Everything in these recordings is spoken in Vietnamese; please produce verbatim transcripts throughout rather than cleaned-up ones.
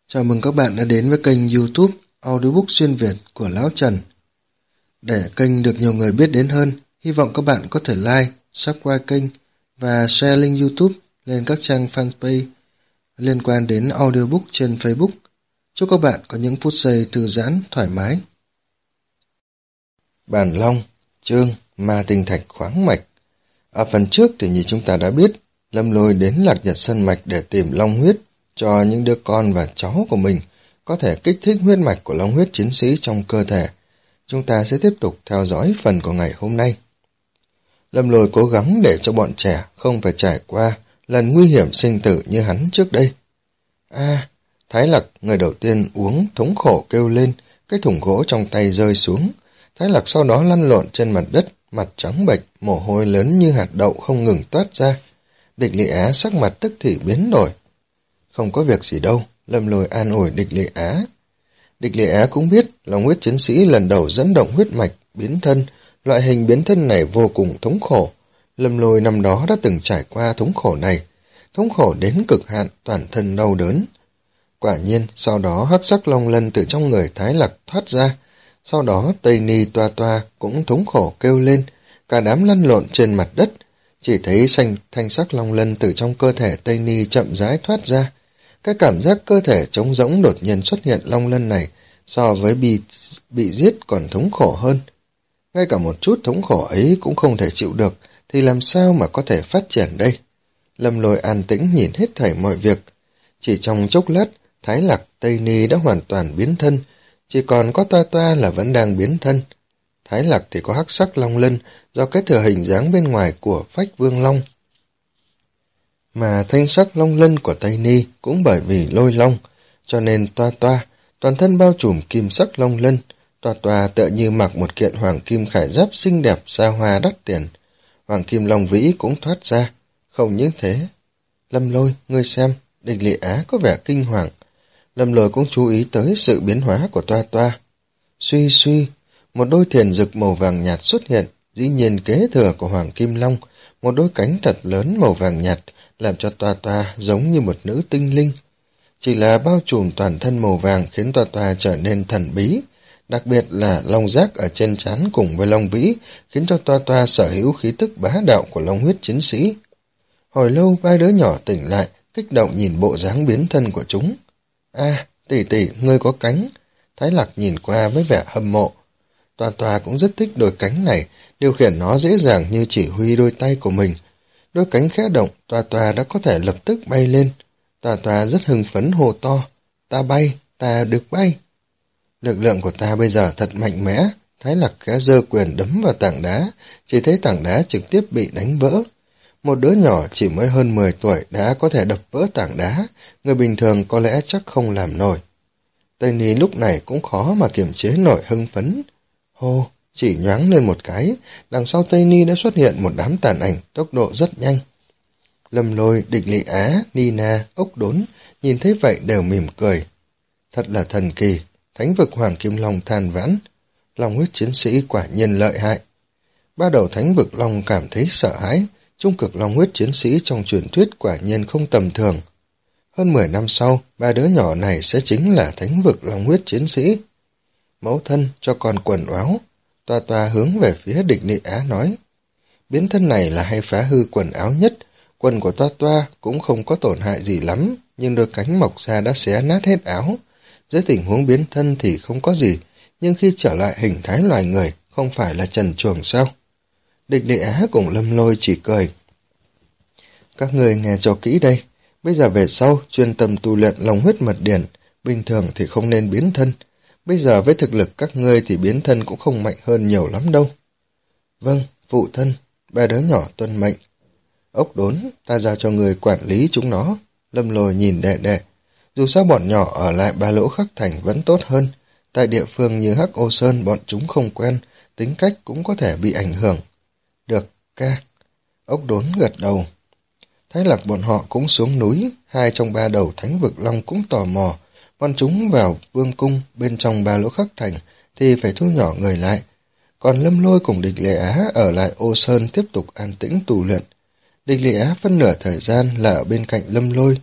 Chào mừng các bạn đã đến với kênh YouTube Audiobook xuyên Việt của Lão Trần. Để kênh được nhiều người biết đến hơn, hy vọng các bạn có thể like, subscribe kênh và share link YouTube lên các trang fanpage liên quan đến audiobook trên Facebook. Chúc các bạn có những phút giây thư giãn, thoải mái. Bản Long, chương Ma Tinh Thạch Khoáng Mạch. Ở phần trước thì như chúng ta đã biết, Lâm Lôi đến Lạc Nhật Sơn Mạch để tìm long huyết cho những đứa con và cháu của mình có thể kích thích huyết mạch của long huyết chiến sĩ trong cơ thể. Chúng ta sẽ tiếp tục theo dõi phần của ngày hôm nay. Lâm Lôi cố gắng để cho bọn trẻ không phải trải qua lần nguy hiểm sinh tử như hắn trước đây. A, Thái Lặc người đầu tiên uống thống khổ kêu lên, cái thùng gỗ trong tay rơi xuống. Thái Lặc sau đó lăn lộn trên mặt đất, mặt trắng bệch, mồ hôi lớn như hạt đậu không ngừng toát ra. Địch Lị Á sắc mặt tức thì biến đổi. Không có việc gì đâu, Lâm Lôi an ủi Địch Lị Á. Địch Lị Á cũng biết long huyết chiến sĩ lần đầu dẫn động huyết mạch, biến thân, loại hình biến thân này vô cùng thống khổ. Lâm Lôi năm đó đã từng trải qua thống khổ này, thống khổ đến cực hạn, toàn thân đau đớn. Quả nhiên, sau đó hắc sắc long lân từ trong người Thái Lặc thoát ra, sau đó Tây Ni Toa Toa cũng thống khổ kêu lên, cả đám lăn lộn trên mặt đất, chỉ thấy xanh thanh sắc long lân từ trong cơ thể Tây Ni chậm rãi thoát ra. Cái cảm giác cơ thể trống rỗng đột nhiên xuất hiện long lân này so với bị, bị giết còn thống khổ hơn. Ngay cả một chút thống khổ ấy cũng không thể chịu được, thì làm sao mà có thể phát triển đây? Lâm Lôi an tĩnh nhìn hết thảy mọi việc. Chỉ trong chốc lát, Thái Lặc, Tây Ni đã hoàn toàn biến thân, chỉ còn có Toa Toa là vẫn đang biến thân. Thái Lặc thì có hắc sắc long lân do cái thừa hình dáng bên ngoài của Phách Vương Long. Mà thanh sắc long lân của Tây Ni cũng bởi vì lôi long, cho nên Toa Toa, toàn thân bao trùm kim sắc long lân, Toa Toa tựa như mặc một kiện hoàng kim khải giáp xinh đẹp xa hoa đắt tiền. Hoàng kim long vĩ cũng thoát ra. Không những thế. Lâm Lôi, ngươi xem, Địch Lị Á có vẻ kinh hoàng. Lâm Lôi cũng chú ý tới sự biến hóa của Toa Toa. Suy suy, một đôi thiền dực màu vàng nhạt xuất hiện, dĩ nhiên kế thừa của hoàng kim long, một đôi cánh thật lớn màu vàng nhạt, làm cho Toa Toa giống như một nữ tinh linh. Chỉ là bao trùm toàn thân màu vàng khiến Toa Toa trở nên thần bí, đặc biệt là long giác ở trên trán cùng với long vĩ, khiến cho Toa Toa sở hữu khí tức bá đạo của long huyết chiến sĩ. Hồi lâu ba đứa nhỏ tỉnh lại, kích động nhìn bộ dáng biến thân của chúng. A, tỷ tỷ, ngươi có cánh. Thái Lặc nhìn qua với vẻ hâm mộ. Toa Toa cũng rất thích đôi cánh này, điều khiển nó dễ dàng như chỉ huy đôi tay của mình. Đôi cánh khẽ động, Toa Toa đã có thể lập tức bay lên. Toa Toa rất hưng phấn hô to, ta bay, ta được bay. Lực lượng của ta bây giờ thật mạnh mẽ. Thái Lặc khẽ giơ quyền đấm vào tảng đá, chỉ thấy tảng đá trực tiếp bị đánh vỡ. Một đứa nhỏ chỉ mới hơn mười tuổi đã có thể đập vỡ tảng đá, người bình thường có lẽ chắc không làm nổi. Tây Ni lúc này cũng khó mà kiềm chế nổi hưng phấn. Hô, chỉ nhoáng lên một cái, đằng sau Tây Ni đã xuất hiện một đám tàn ảnh, tốc độ rất nhanh. Lâm Lôi, Địch Lị Á, Nina, Ốc Đốn, nhìn thấy vậy đều mỉm cười. Thật là thần kỳ, thánh vực Hoàng Kim Long than vãn, long huyết chiến sĩ quả nhiên lợi hại. Ba đầu thánh vực Long cảm thấy sợ hãi, trung cực long huyết chiến sĩ trong truyền thuyết quả nhiên không tầm thường. Hơn mười năm sau, ba đứa nhỏ này sẽ chính là thánh vực long huyết chiến sĩ. Mẫu thân cho con quần áo. Toa Toa hướng về phía Địch Lị Á nói. Biến thân này là hay phá hư quần áo nhất. Quần của Toa Toa cũng không có tổn hại gì lắm, nhưng đôi cánh mọc ra đã xé nát hết áo. Dưới tình huống biến thân thì không có gì, nhưng khi trở lại hình thái loài người, không phải là trần truồng sao? Địch Lị Á cùng Lâm Lôi chỉ cười. Các người nghe cho kỹ đây, bây giờ về sau chuyên tâm tu luyện long huyết mật điển, bình thường thì không nên biến thân. Bây giờ với thực lực các ngươi thì biến thân cũng không mạnh hơn nhiều lắm đâu. Vâng, phụ thân, ba đứa nhỏ tuân mệnh. Ốc Đốn, ta giao cho người quản lý chúng nó. Lâm Lôi nhìn đệ đệ. Dù sao bọn nhỏ ở lại Ba Lỗ Khắc Thành vẫn tốt hơn. Tại địa phương như Hắc Ô Sơn bọn chúng không quen, tính cách cũng có thể bị ảnh hưởng. Được, ca. Ốc Đốn gật đầu. Thái Lặc bọn họ cũng xuống núi, hai trong ba đầu thánh vực long cũng tò mò. Bọn chúng vào vương cung bên trong Ba Lỗ Khắc Thành thì phải thu nhỏ người lại. Còn Lâm Lôi cùng Địch Lị Á ở lại Ô Sơn tiếp tục an tĩnh tu luyện. Địch Lị Á phân nửa thời gian là ở bên cạnh Lâm Lôi.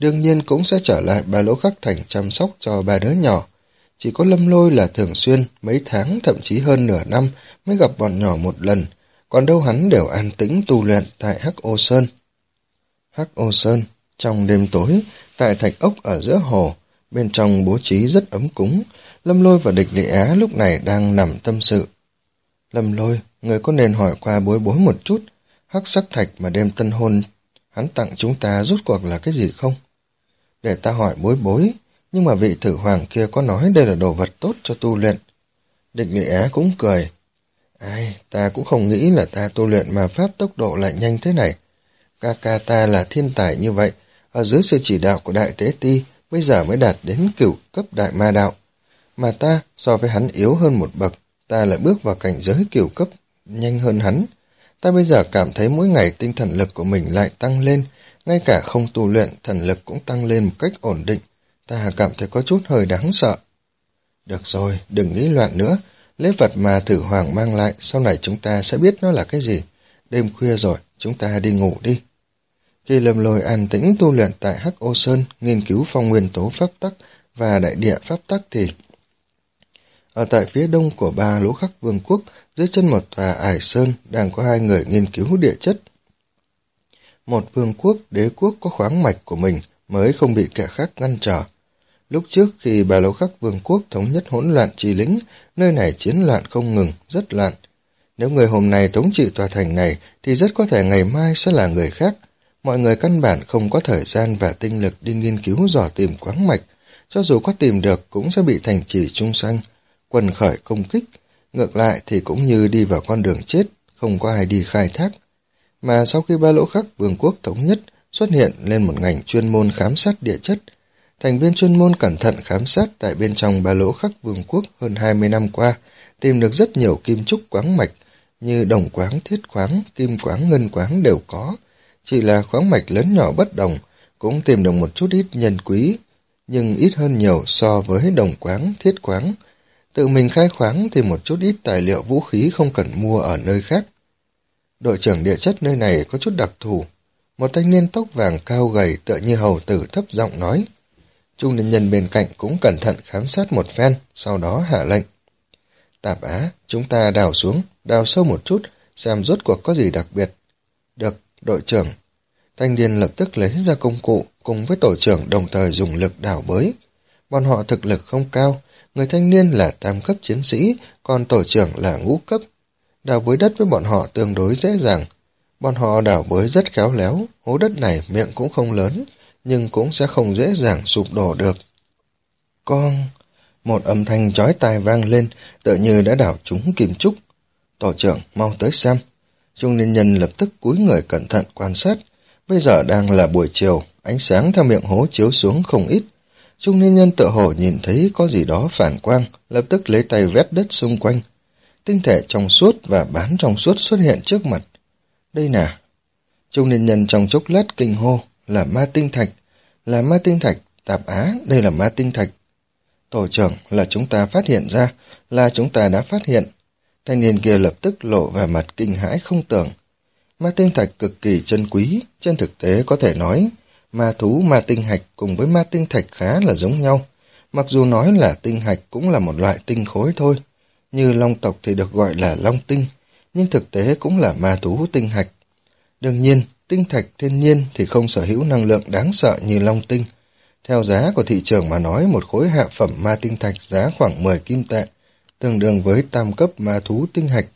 đương nhiên cũng sẽ trở lại Ba Lỗ Khắc Thành chăm sóc cho ba đứa nhỏ. Chỉ có Lâm Lôi là thường xuyên, mấy tháng thậm chí hơn nửa năm mới gặp bọn nhỏ một lần, còn đâu hắn đều an tĩnh tu luyện tại Hắc Ô Sơn. Hắc Ô Sơn, trong đêm tối, tại thạch ốc ở giữa hồ, bên trong bố trí rất ấm cúng, Lâm Lôi và Địch Lệ Á lúc này đang nằm tâm sự. Lâm Lôi, người có nên hỏi qua Bối Bối một chút, hắc sắc thạch mà đêm tân hôn hắn tặng chúng ta rốt cuộc là cái gì không? Để ta hỏi Bối Bối, nhưng mà vị thử hoàng kia có nói đây là đồ vật tốt cho tu luyện. Địch Lệ Á cũng cười. Ai, ta cũng không nghĩ là ta tu luyện mà pháp tốc độ lại nhanh thế này. Ca ca ta là thiên tài như vậy, ở dưới sự chỉ đạo của Đại Tế Ti, bây giờ mới đạt đến cửu cấp Đại Ma Đạo. Mà ta, so với hắn yếu hơn một bậc, ta lại bước vào cảnh giới cửu cấp, nhanh hơn hắn. Ta bây giờ cảm thấy mỗi ngày tinh thần lực của mình lại tăng lên, ngay cả không tu luyện, thần lực cũng tăng lên một cách ổn định. Ta cảm thấy có chút hơi đáng sợ. Được rồi, đừng nghĩ loạn nữa. Lễ vật mà thử hoàng mang lại, sau này chúng ta sẽ biết nó là cái gì. Đêm khuya rồi, chúng ta đi ngủ đi. Khi Lâm Lôi an tĩnh tu luyện tại Hắc Ô Sơn, nghiên cứu phong nguyên tố pháp tắc và đại địa pháp tắc thì... Ở tại phía đông của Ba Lỗ Khắc Vương quốc, dưới chân một tòa ải sơn, đang có hai người nghiên cứu địa chất. Một vương quốc, đế quốc có khoáng mạch của mình, mới không bị kẻ khác ngăn trở. Lúc trước khi Ba Lỗ Khắc Vương quốc thống nhất hỗn loạn trì lĩnh, nơi này chiến loạn không ngừng, rất loạn. Nếu người hôm nay thống trị tòa thành này, thì rất có thể ngày mai sẽ là người khác. Mọi người căn bản không có thời gian và tinh lực đi nghiên cứu dò tìm khoáng mạch, cho dù có tìm được cũng sẽ bị thành trì chung sanh, quần khởi công kích. Ngược lại thì cũng như đi vào con đường chết, không có ai đi khai thác. Mà sau khi Ba Lỗ Khắc Vương quốc thống nhất, xuất hiện lên một ngành chuyên môn khám sát địa chất. Thành viên chuyên môn cẩn thận khám sát tại bên trong Ba Lỗ Khắc Vương quốc hơn hai mươi năm qua, tìm được rất nhiều kim trúc khoáng mạch, như đồng khoáng, thiết khoáng, kim khoáng, ngân khoáng đều có. Chỉ là khoáng mạch lớn nhỏ bất đồng, cũng tìm được một chút ít nhân quý, nhưng ít hơn nhiều so với đồng khoáng, thiết khoáng. Tự mình khai khoáng thì một chút ít tài liệu vũ khí không cần mua ở nơi khác. Đội trưởng địa chất nơi này có chút đặc thù. Một thanh niên tóc vàng cao gầy tựa như hầu tử thấp giọng nói. Trung niên nhân bên cạnh cũng cẩn thận khám sát một phen, sau đó hạ lệnh. Tạp Á, chúng ta đào xuống, đào sâu một chút, xem rốt cuộc có gì đặc biệt. Được, đội trưởng. Thanh niên lập tức lấy ra công cụ, cùng với tổ trưởng đồng thời dùng lực đào bới. Bọn họ thực lực không cao, người thanh niên là tam cấp chiến sĩ, còn tổ trưởng là ngũ cấp. Đào bới đất với bọn họ tương đối dễ dàng. Bọn họ đào bới rất khéo léo, hố đất này miệng cũng không lớn, nhưng cũng sẽ không dễ dàng sụp đổ được. Con... Một âm thanh chói tai vang lên, tựa như đã đào trúng kim trúc. Tổ trưởng, mau tới xem. Trung niên nhân lập tức cúi người cẩn thận quan sát. Bây giờ đang là buổi chiều, ánh sáng theo miệng hố chiếu xuống không ít. Trung niên nhân tựa hồ nhìn thấy có gì đó phản quang, lập tức lấy tay vét đất xung quanh. Tinh thể trong suốt và bán trong suốt xuất hiện trước mặt. Đây nè. Trung niên nhân trong chốc lát kinh hô, là ma tinh thạch. Là ma tinh thạch, Tạp Á, đây là ma tinh thạch. Tổ trưởng, là chúng ta phát hiện ra, là chúng ta đã phát hiện. Thanh niên kia lập tức lộ vẻ mặt kinh hãi không tưởng. Ma tinh thạch cực kỳ chân quý, trên thực tế có thể nói, ma thú ma tinh hạch cùng với ma tinh thạch khá là giống nhau. Mặc dù nói là tinh hạch cũng là một loại tinh khối thôi, như long tộc thì được gọi là long tinh, nhưng thực tế cũng là ma thú tinh hạch. Đương nhiên, tinh thạch thiên nhiên thì không sở hữu năng lượng đáng sợ như long tinh. Theo giá của thị trường mà nói, một khối hạ phẩm ma tinh thạch giá khoảng mười kim tệ, tương đương với tam cấp ma thú tinh hạch.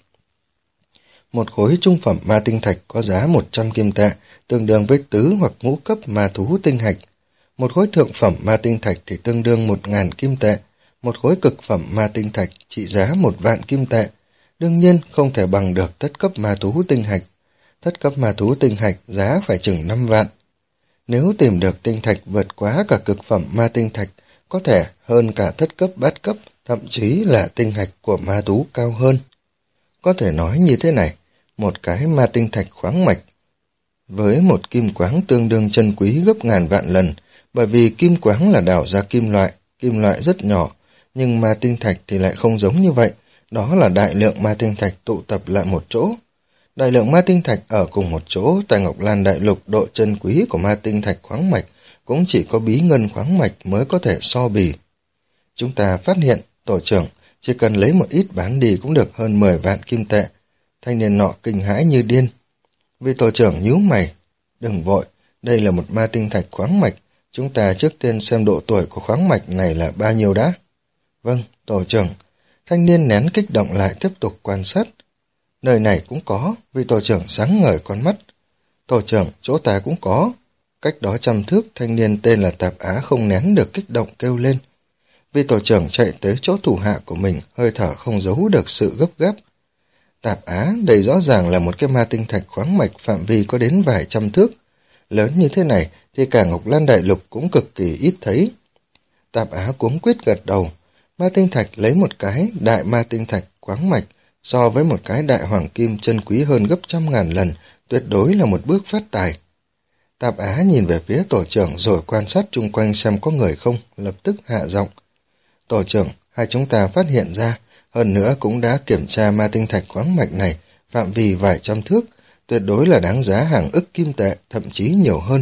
Một khối trung phẩm ma tinh thạch có giá một trăm kim tệ, tương đương với tứ hoặc ngũ cấp ma thú tinh hạch. Một khối thượng phẩm ma tinh thạch thì tương đương một ngàn kim tệ. Một khối cực phẩm ma tinh thạch trị giá một vạn kim tệ. Đương nhiên không thể bằng được thất cấp ma thú tinh hạch. Thất cấp ma thú tinh hạch giá phải chừng năm vạn. Nếu tìm được tinh thạch vượt quá cả cực phẩm ma tinh thạch, có thể hơn cả thất cấp bát cấp, thậm chí là tinh hạch của ma thú cao hơn. Có thể nói như thế này, một cái ma tinh thạch khoáng mạch với một kim quáng tương đương chân quý gấp ngàn vạn lần, bởi vì kim quáng là đào ra kim loại, kim loại rất nhỏ, nhưng ma tinh thạch thì lại không giống như vậy, đó là đại lượng ma tinh thạch tụ tập lại một chỗ. Đại lượng ma tinh thạch ở cùng một chỗ tại Ngọc Lan Đại Lục, độ chân quý của ma tinh thạch khoáng mạch cũng chỉ có bí ngân khoáng mạch mới có thể so bì. Chúng ta phát hiện, tổ trưởng, chỉ cần lấy một ít bán đi cũng được hơn mười vạn kim tệ. Thanh niên nọ kinh hãi như điên. Vị tổ trưởng nhíu mày. Đừng vội, đây là một ma tinh thạch khoáng mạch. Chúng ta trước tiên xem độ tuổi của khoáng mạch này là bao nhiêu đã. Vâng, tổ trưởng. Thanh niên nén kích động lại tiếp tục quan sát. Nơi này cũng có, vị tổ trưởng sáng ngời con mắt. Tổ trưởng, chỗ ta cũng có. Cách đó trăm thước, thanh niên tên là Tạp Á không nén được kích động kêu lên. Vị tổ trưởng chạy tới chỗ thủ hạ của mình, hơi thở không giấu được sự gấp gáp. Tạp Á, đây rõ ràng là một cái ma tinh thạch khoáng mạch phạm vi có đến vài trăm thước. Lớn như thế này thì cả Ngọc Lan Đại Lục cũng cực kỳ ít thấy. Tạp Á cuống quýt gật đầu. Ma tinh thạch lấy một cái đại ma tinh thạch khoáng mạch so với một cái đại hoàng kim chân quý hơn gấp trăm ngàn lần, tuyệt đối là một bước phát tài. Tạp Á nhìn về phía tổ trưởng rồi quan sát chung quanh xem có người không, lập tức hạ giọng. Tổ trưởng, hai chúng ta phát hiện ra, hơn nữa cũng đã kiểm tra ma tinh thạch khoáng mạch này, phạm vi vài trăm thước, tuyệt đối là đáng giá hàng ức kim tệ, thậm chí nhiều hơn.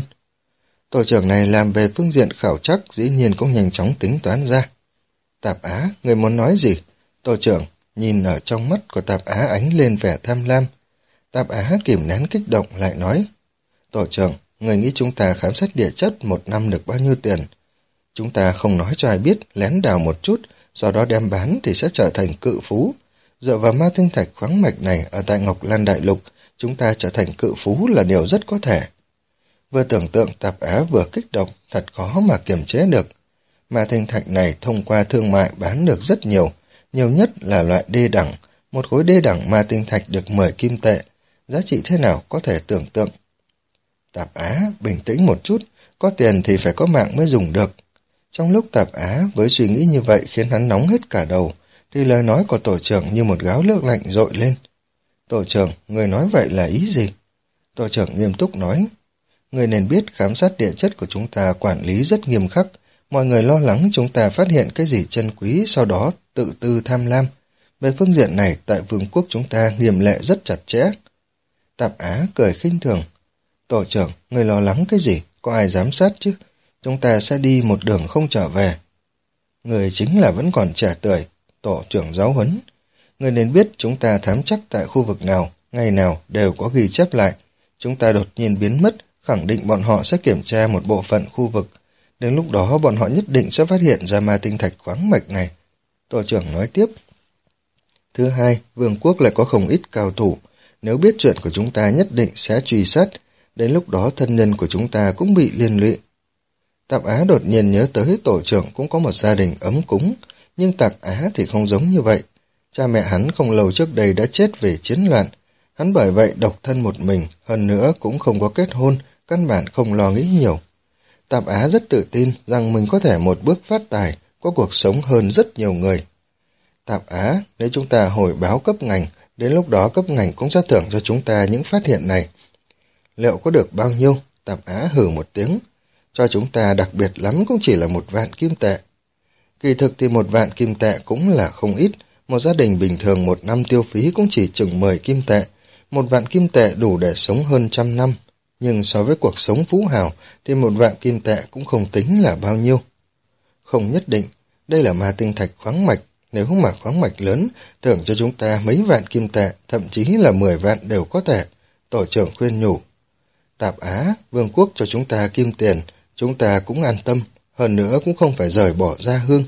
Tổ trưởng này làm về phương diện khảo trắc, dĩ nhiên cũng nhanh chóng tính toán ra. Tạp Á, người muốn nói gì? Tổ trưởng, nhìn ở trong mắt của Tạp Á ánh lên vẻ tham lam. Tạp Á kìm nén kích động lại nói. Tổ trưởng, người nghĩ chúng ta khám xét địa chất một năm được bao nhiêu tiền? Chúng ta không nói cho ai biết, lén đào một chút, sau đó đem bán thì sẽ trở thành cự phú. Dựa vào ma tinh thạch khoáng mạch này ở tại Ngọc Lan Đại Lục, chúng ta trở thành cự phú là điều rất có thể. Vừa tưởng tượng Tạp Á vừa kích động, thật khó mà kiềm chế được. Ma tinh thạch này thông qua thương mại bán được rất nhiều, nhiều nhất là loại đê đẳng. Một khối đê đẳng ma tinh thạch được mười kim tệ, giá trị thế nào có thể tưởng tượng. Tạp Á, bình tĩnh một chút, có tiền thì phải có mạng mới dùng được. Trong lúc Tạp Á với suy nghĩ như vậy khiến hắn nóng hết cả đầu, thì lời nói của tổ trưởng như một gáo nước lạnh dội lên. Tổ trưởng, người nói vậy là ý gì? Tổ trưởng nghiêm túc nói. Người nên biết khám sát địa chất của chúng ta quản lý rất nghiêm khắc, mọi người lo lắng chúng ta phát hiện cái gì chân quý sau đó tự tư tham lam. Về phương diện này tại vương quốc chúng ta nghiêm lệ rất chặt chẽ. Tạp Á cười khinh thường. Tổ trưởng, người lo lắng cái gì? Có ai giám sát chứ? Chúng ta sẽ đi một đường không trở về. Người chính là vẫn còn trẻ tuổi, tổ trưởng giáo huấn. Người nên biết chúng ta thám chắc tại khu vực nào, ngày nào đều có ghi chép lại. Chúng ta đột nhiên biến mất, khẳng định bọn họ sẽ kiểm tra một bộ phận khu vực. Đến lúc đó bọn họ nhất định sẽ phát hiện ra ma tinh thạch khoáng mạch này. Tổ trưởng nói tiếp. Thứ hai, vương quốc lại có không ít cao thủ. Nếu biết chuyện của chúng ta nhất định sẽ truy sát. Đến lúc đó thân nhân của chúng ta cũng bị liên lụy. Tạp Á đột nhiên nhớ tới tổ trưởng cũng có một gia đình ấm cúng. Nhưng Tạp Á thì không giống như vậy. Cha mẹ hắn không lâu trước đây đã chết vì chiến loạn. Hắn bởi vậy độc thân một mình, hơn nữa cũng không có kết hôn, căn bản không lo nghĩ nhiều. Tạp Á rất tự tin rằng mình có thể một bước phát tài, có cuộc sống hơn rất nhiều người. Tạp Á, nếu chúng ta hồi báo cấp ngành, đến lúc đó cấp ngành cũng sẽ thưởng cho chúng ta những phát hiện này. Liệu có được bao nhiêu? Tạp Á hừ một tiếng. Cho chúng ta đặc biệt lắm cũng chỉ là một vạn kim tệ. Kỳ thực thì một vạn kim tệ cũng là không ít, một gia đình bình thường một năm tiêu phí cũng chỉ chừng mười kim tệ. Một vạn kim tệ đủ để sống hơn trăm năm. Nhưng so với cuộc sống phú hào thì một vạn kim tệ cũng không tính là bao nhiêu. Không nhất định, đây là ma tinh thạch khoáng mạch, nếu mà khoáng mạch lớn, thưởng cho chúng ta mấy vạn kim tệ, thậm chí là mười vạn đều có thể. Tổ trưởng khuyên nhủ. Tạp Á, vương quốc cho chúng ta kim tiền, chúng ta cũng an tâm, hơn nữa cũng không phải rời bỏ gia hương.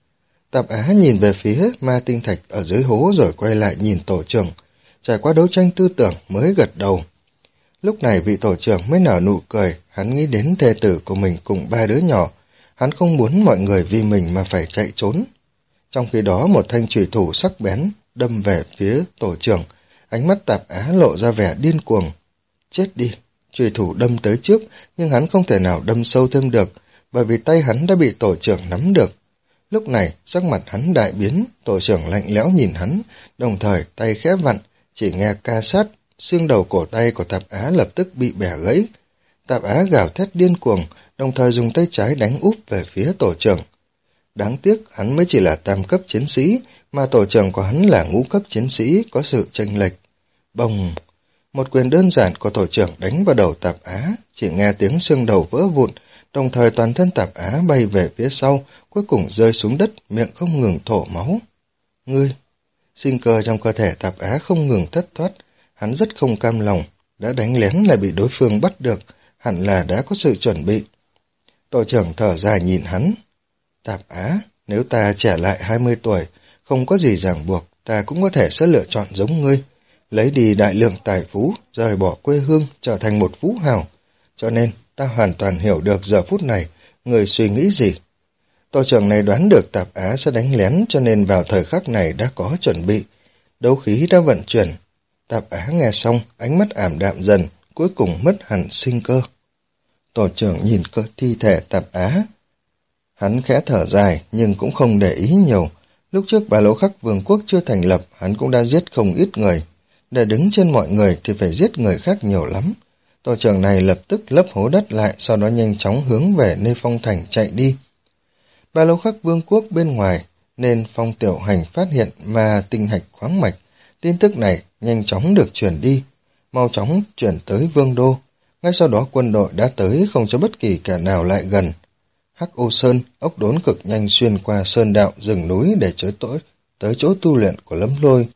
Tạp Á nhìn về phía ma tinh thạch ở dưới hố rồi quay lại nhìn tổ trưởng, trải qua đấu tranh tư tưởng mới gật đầu. Lúc này vị tổ trưởng mới nở nụ cười, hắn nghĩ đến thê tử của mình cùng ba đứa nhỏ, hắn không muốn mọi người vì mình mà phải chạy trốn. Trong khi đó một thanh chùy thủ sắc bén đâm về phía tổ trưởng, ánh mắt Tạp Á lộ ra vẻ điên cuồng. Chết đi! Chùy thủ đâm tới trước, nhưng hắn không thể nào đâm sâu thêm được, bởi vì tay hắn đã bị tổ trưởng nắm được. Lúc này, sắc mặt hắn đại biến, tổ trưởng lạnh lẽo nhìn hắn, đồng thời tay khẽ vặn, chỉ nghe ca sát, xương đầu cổ tay của Tạp Á lập tức bị bẻ gãy. Tạp Á gào thét điên cuồng, đồng thời dùng tay trái đánh úp về phía tổ trưởng. Đáng tiếc, hắn mới chỉ là tam cấp chiến sĩ, mà tổ trưởng của hắn là ngũ cấp chiến sĩ, có sự chênh lệch. Bồng! Một quyền đơn giản của tổ trưởng đánh vào đầu Tạp Á, chỉ nghe tiếng xương đầu vỡ vụn, đồng thời toàn thân Tạp Á bay về phía sau, cuối cùng rơi xuống đất, miệng không ngừng thổ máu. Ngươi! Sinh cơ trong cơ thể Tạp Á không ngừng thất thoát, hắn rất không cam lòng, đã đánh lén lại bị đối phương bắt được, hẳn là đã có sự chuẩn bị. Tổ trưởng thở dài nhìn hắn. Tạp Á, nếu ta trẻ lại hai mươi tuổi, không có gì ràng buộc, ta cũng có thể sẽ lựa chọn giống ngươi, lấy đi đại lượng tài phú, rời bỏ quê hương, trở thành một phú hào. Cho nên, ta hoàn toàn hiểu được giờ phút này, người suy nghĩ gì. Tổ trưởng này đoán được Tạp Á sẽ đánh lén, cho nên vào thời khắc này đã có chuẩn bị. Đấu khí đã vận chuyển. Tạp Á nghe xong, ánh mắt ảm đạm dần, cuối cùng mất hẳn sinh cơ. Tổ trưởng nhìn cơ thi thể Tạp Á. Hắn khẽ thở dài, nhưng cũng không để ý nhiều. Lúc trước Ba Lỗ Khắc Vương quốc chưa thành lập, hắn cũng đã giết không ít người. Để đứng trên mọi người thì phải giết người khác nhiều lắm. Tổ trưởng này lập tức lấp hố đất lại, sau đó nhanh chóng hướng về nơi Phong Thành chạy đi. Ba Lỗ Khắc Vương quốc bên ngoài, nên Phong Tiểu Hành phát hiện ma tinh hạch khoáng mạch. Tin tức này nhanh chóng được chuyển đi, mau chóng chuyển tới Vương Đô. Ngay sau đó quân đội đã tới, không cho bất kỳ kẻ nào lại gần. Hắc Ô Sơn, ốc đốn cực nhanh xuyên qua sơn đạo rừng núi để chối tối tới chỗ tu luyện của Lâm Lôi.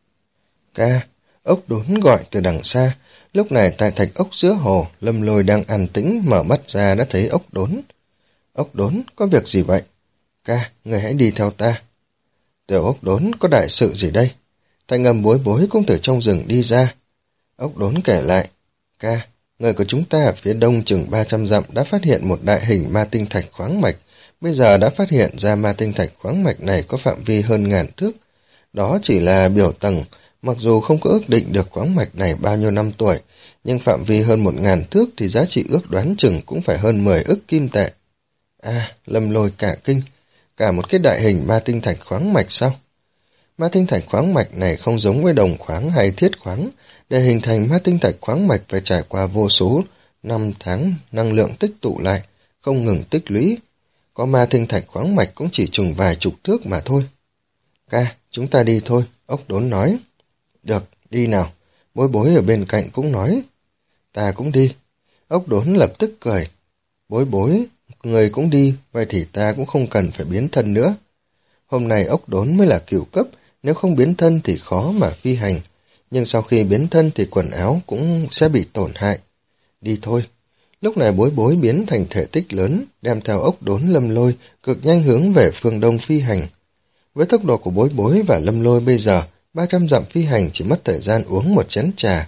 Ca, ốc đốn gọi từ đằng xa. Lúc này tại thạch ốc giữa hồ, Lâm Lôi đang an tĩnh, mở mắt ra đã thấy ốc đốn. Ốc đốn, có việc gì vậy? Ca, người hãy đi theo ta. Tiểu ốc đốn, có đại sự gì đây? Thanh âm bối bối cũng từ trong rừng đi ra. Ốc đốn kể lại. Ca, người của chúng ta ở phía đông chừng ba trăm dặm đã phát hiện một đại hình ma tinh thạch khoáng mạch. Bây giờ đã phát hiện ra ma tinh thạch khoáng mạch này có phạm vi hơn ngàn thước. Đó chỉ là biểu tầng, mặc dù không có ước định được khoáng mạch này bao nhiêu năm tuổi, nhưng phạm vi hơn một ngàn thước thì giá trị ước đoán chừng cũng phải hơn mười ức kim tệ. À, Lâm Lôi cả kinh, cả một cái đại hình ma tinh thạch khoáng mạch sao? Ma tinh thạch khoáng mạch này không giống với đồng khoáng hay thiết khoáng, để hình thành ma tinh thạch khoáng mạch phải trải qua vô số năm tháng năng lượng tích tụ lại, không ngừng tích lũy. Có ma tinh thạch khoáng mạch cũng chỉ chừng vài chục thước mà thôi. Ca, chúng ta đi thôi, ốc đốn nói. Được, đi nào. Bối bối ở bên cạnh cũng nói. Ta cũng đi. Ốc đốn lập tức cười. Bối bối, người cũng đi, vậy thì ta cũng không cần phải biến thân nữa. Hôm nay ốc đốn mới là cửu cấp, nếu không biến thân thì khó mà phi hành. Nhưng sau khi biến thân thì quần áo cũng sẽ bị tổn hại. Đi thôi. Lúc này bối bối biến thành thể tích lớn, đem theo ốc đốn Lâm Lôi, cực nhanh hướng về phương đông phi hành. Với tốc độ của bối bối và Lâm Lôi bây giờ, ba trăm dặm phi hành chỉ mất thời gian uống một chén trà.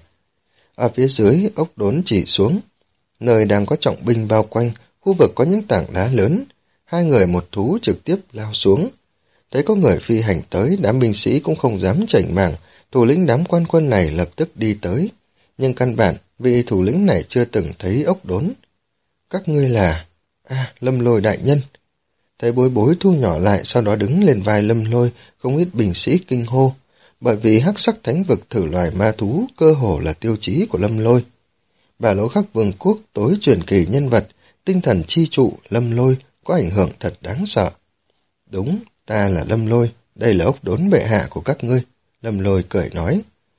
Ở phía dưới, ốc đốn chỉ xuống. Nơi đang có trọng binh bao quanh, khu vực có những tảng đá lớn. Hai người một thú trực tiếp lao xuống. Thấy có người phi hành tới, đám binh sĩ cũng không dám chảnh mảng, thủ lĩnh đám quan quân này lập tức đi tới. Nhưng căn bản, vị thủ lĩnh này chưa từng thấy ốc đốn. Các ngươi là... À, Lâm Lôi đại nhân. Thấy bối bối thu nhỏ lại, sau đó đứng lên vai Lâm Lôi, không ít binh sĩ kinh hô. Bởi vì hắc sắc thánh vực thử loài ma thú cơ hồ là tiêu chí của Lâm Lôi. Ba Lỗ Khắc Vương quốc tối truyền kỳ nhân vật, tinh thần chi trụ Lâm Lôi có ảnh hưởng thật đáng sợ. Đúng, ta là Lâm Lôi, đây là ốc đốn bệ hạ của các ngươi. Lâm Lôi cười nói.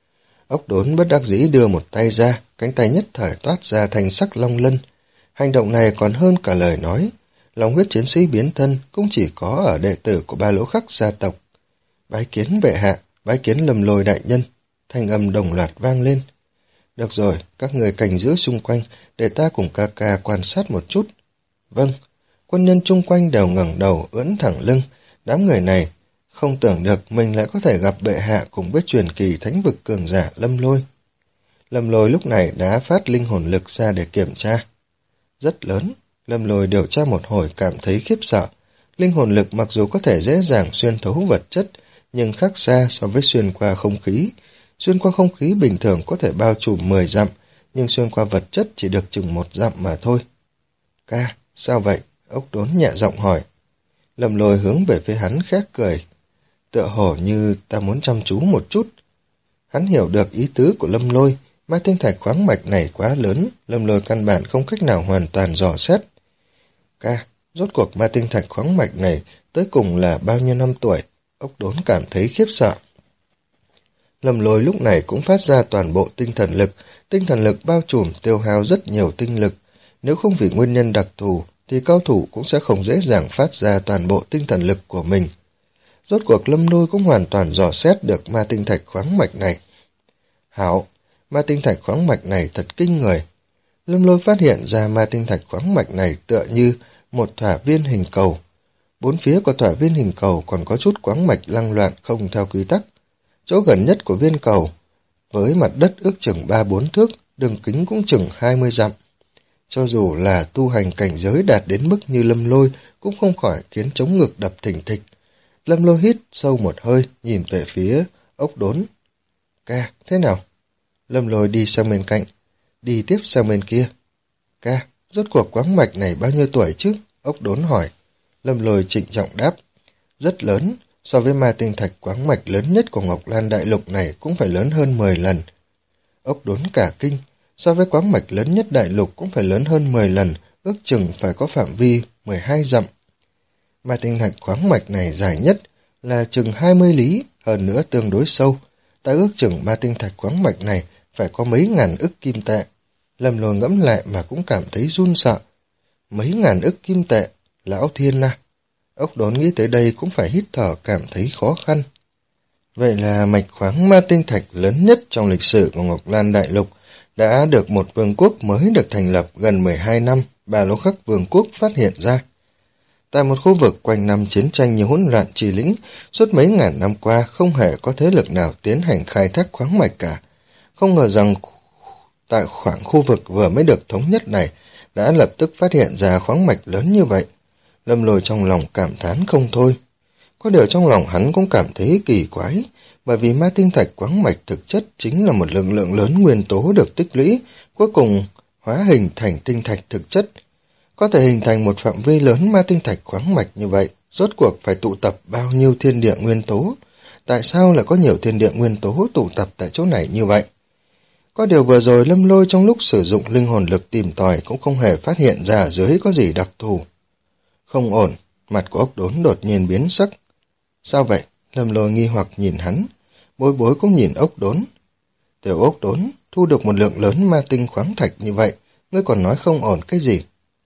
Ốc đốn bất đắc dĩ đưa một tay ra, cánh tay nhất thời toát ra thành sắc long lân. Hành động này còn hơn cả lời nói. Lòng huyết chiến sĩ biến thân cũng chỉ có ở đệ tử của Ba Lỗ Khắc gia tộc. Bái kiến bệ hạ, bái kiến Lâm Lôi đại nhân. Thanh âm đồng loạt vang lên. Được rồi, các người canh giữ xung quanh, để ta cùng ca ca quan sát một chút. Vâng, quân nhân chung quanh đều ngẩng đầu, ưỡn thẳng lưng. Đám người này không tưởng được mình lại có thể gặp bệ hạ cùng với truyền kỳ thánh vực cường giả Lâm Lôi. Lâm Lôi lúc này đã phát linh hồn lực ra để kiểm tra. Rất lớn, Lâm Lôi điều tra một hồi cảm thấy khiếp sợ. Linh hồn lực mặc dù có thể dễ dàng xuyên thấu vật chất, nhưng khác xa so với xuyên qua không khí. Xuyên qua không khí bình thường có thể bao trùm mười dặm, nhưng xuyên qua vật chất chỉ được chừng một dặm mà thôi. Ca, sao vậy? Ốc đốn nhẹ giọng hỏi. Lâm Lôi hướng về phía hắn khét cười. Tựa hồ như ta muốn chăm chú một chút. Hắn hiểu được ý tứ của Lâm Lôi, ma tinh thạch khoáng mạch này quá lớn, Lâm Lôi căn bản không cách nào hoàn toàn dò xét. Ca, rốt cuộc ma tinh thạch khoáng mạch này tới cùng là bao nhiêu năm tuổi? Ốc đốn cảm thấy khiếp sợ. Lâm Lôi lúc này cũng phát ra toàn bộ tinh thần lực, tinh thần lực bao trùm tiêu hao rất nhiều tinh lực. Nếu không vì nguyên nhân đặc thù, thì cao thủ cũng sẽ không dễ dàng phát ra toàn bộ tinh thần lực của mình. Rốt cuộc Lâm Lôi cũng hoàn toàn dò xét được ma tinh thạch khoáng mạch này. Hảo, ma tinh thạch khoáng mạch này thật kinh người. Lâm Lôi phát hiện ra ma tinh thạch khoáng mạch này tựa như một thỏa viên hình cầu. Bốn phía của thỏa viên hình cầu còn có chút khoáng mạch lăng loạn không theo quy tắc. Chỗ gần nhất của viên cầu, với mặt đất ước chừng ba bốn thước, đường kính cũng chừng hai mươi dặm. Cho dù là tu hành cảnh giới đạt đến mức như Lâm Lôi cũng không khỏi khiến trống ngực đập thình thịch. Lâm Lôi hít sâu một hơi, nhìn về phía ốc đốn. Ca, thế nào? Lâm Lôi đi sang bên cạnh, đi tiếp sang bên kia. Ca, rốt cuộc khoáng mạch này bao nhiêu tuổi chứ? Ốc đốn hỏi. Lâm Lôi trịnh trọng đáp. Rất lớn, so với ma tinh thạch khoáng mạch lớn nhất của Ngọc Lan Đại Lục này cũng phải lớn hơn mười lần. Ốc đốn cả kinh, so với khoáng mạch lớn nhất đại lục cũng phải lớn hơn mười lần, ước chừng phải có phạm vi mười hai dặm. Ma tinh thạch khoáng mạch này dài nhất là chừng hai mươi lý, hơn nữa tương đối sâu. Ta ước chừng ma tinh thạch khoáng mạch này phải có mấy ngàn ức kim tệ. Lâm Lôi ngẫm lại mà cũng cảm thấy run sợ. Mấy ngàn ức kim tệ, lão thiên à. Ốc đốn nghĩ tới đây cũng phải hít thở cảm thấy khó khăn. Vậy là mạch khoáng ma tinh thạch lớn nhất trong lịch sử của Ngọc Lan Đại Lục đã được một vương quốc mới được thành lập gần mười hai năm, Ba Lô Khắc Vương quốc phát hiện ra. Tại một khu vực quanh năm chiến tranh nhiều hỗn loạn trì lĩnh, suốt mấy ngàn năm qua không hề có thế lực nào tiến hành khai thác khoáng mạch cả. Không ngờ rằng tại khoảng khu vực vừa mới được thống nhất này đã lập tức phát hiện ra khoáng mạch lớn như vậy. Lâm Lôi trong lòng cảm thán không thôi. Có điều trong lòng hắn cũng cảm thấy kỳ quái, bởi vì ma tinh thạch khoáng mạch thực chất chính là một lực lượng lớn nguyên tố được tích lũy, cuối cùng hóa hình thành tinh thạch thực chất. Có thể hình thành một phạm vi lớn ma tinh thạch khoáng mạch như vậy, rốt cuộc phải tụ tập bao nhiêu thiên địa nguyên tố? Tại sao lại có nhiều thiên địa nguyên tố tụ tập tại chỗ này như vậy? Có điều vừa rồi Lâm Lôi trong lúc sử dụng linh hồn lực tìm tòi cũng không hề phát hiện ra ở dưới có gì đặc thù. Không ổn, mặt của ốc đốn đột nhiên biến sắc. Sao vậy? Lâm Lôi nghi hoặc nhìn hắn. Bối bối cũng nhìn ốc đốn. Tiểu ốc đốn, thu được một lượng lớn ma tinh khoáng thạch như vậy, ngươi còn nói không ổn cái gì?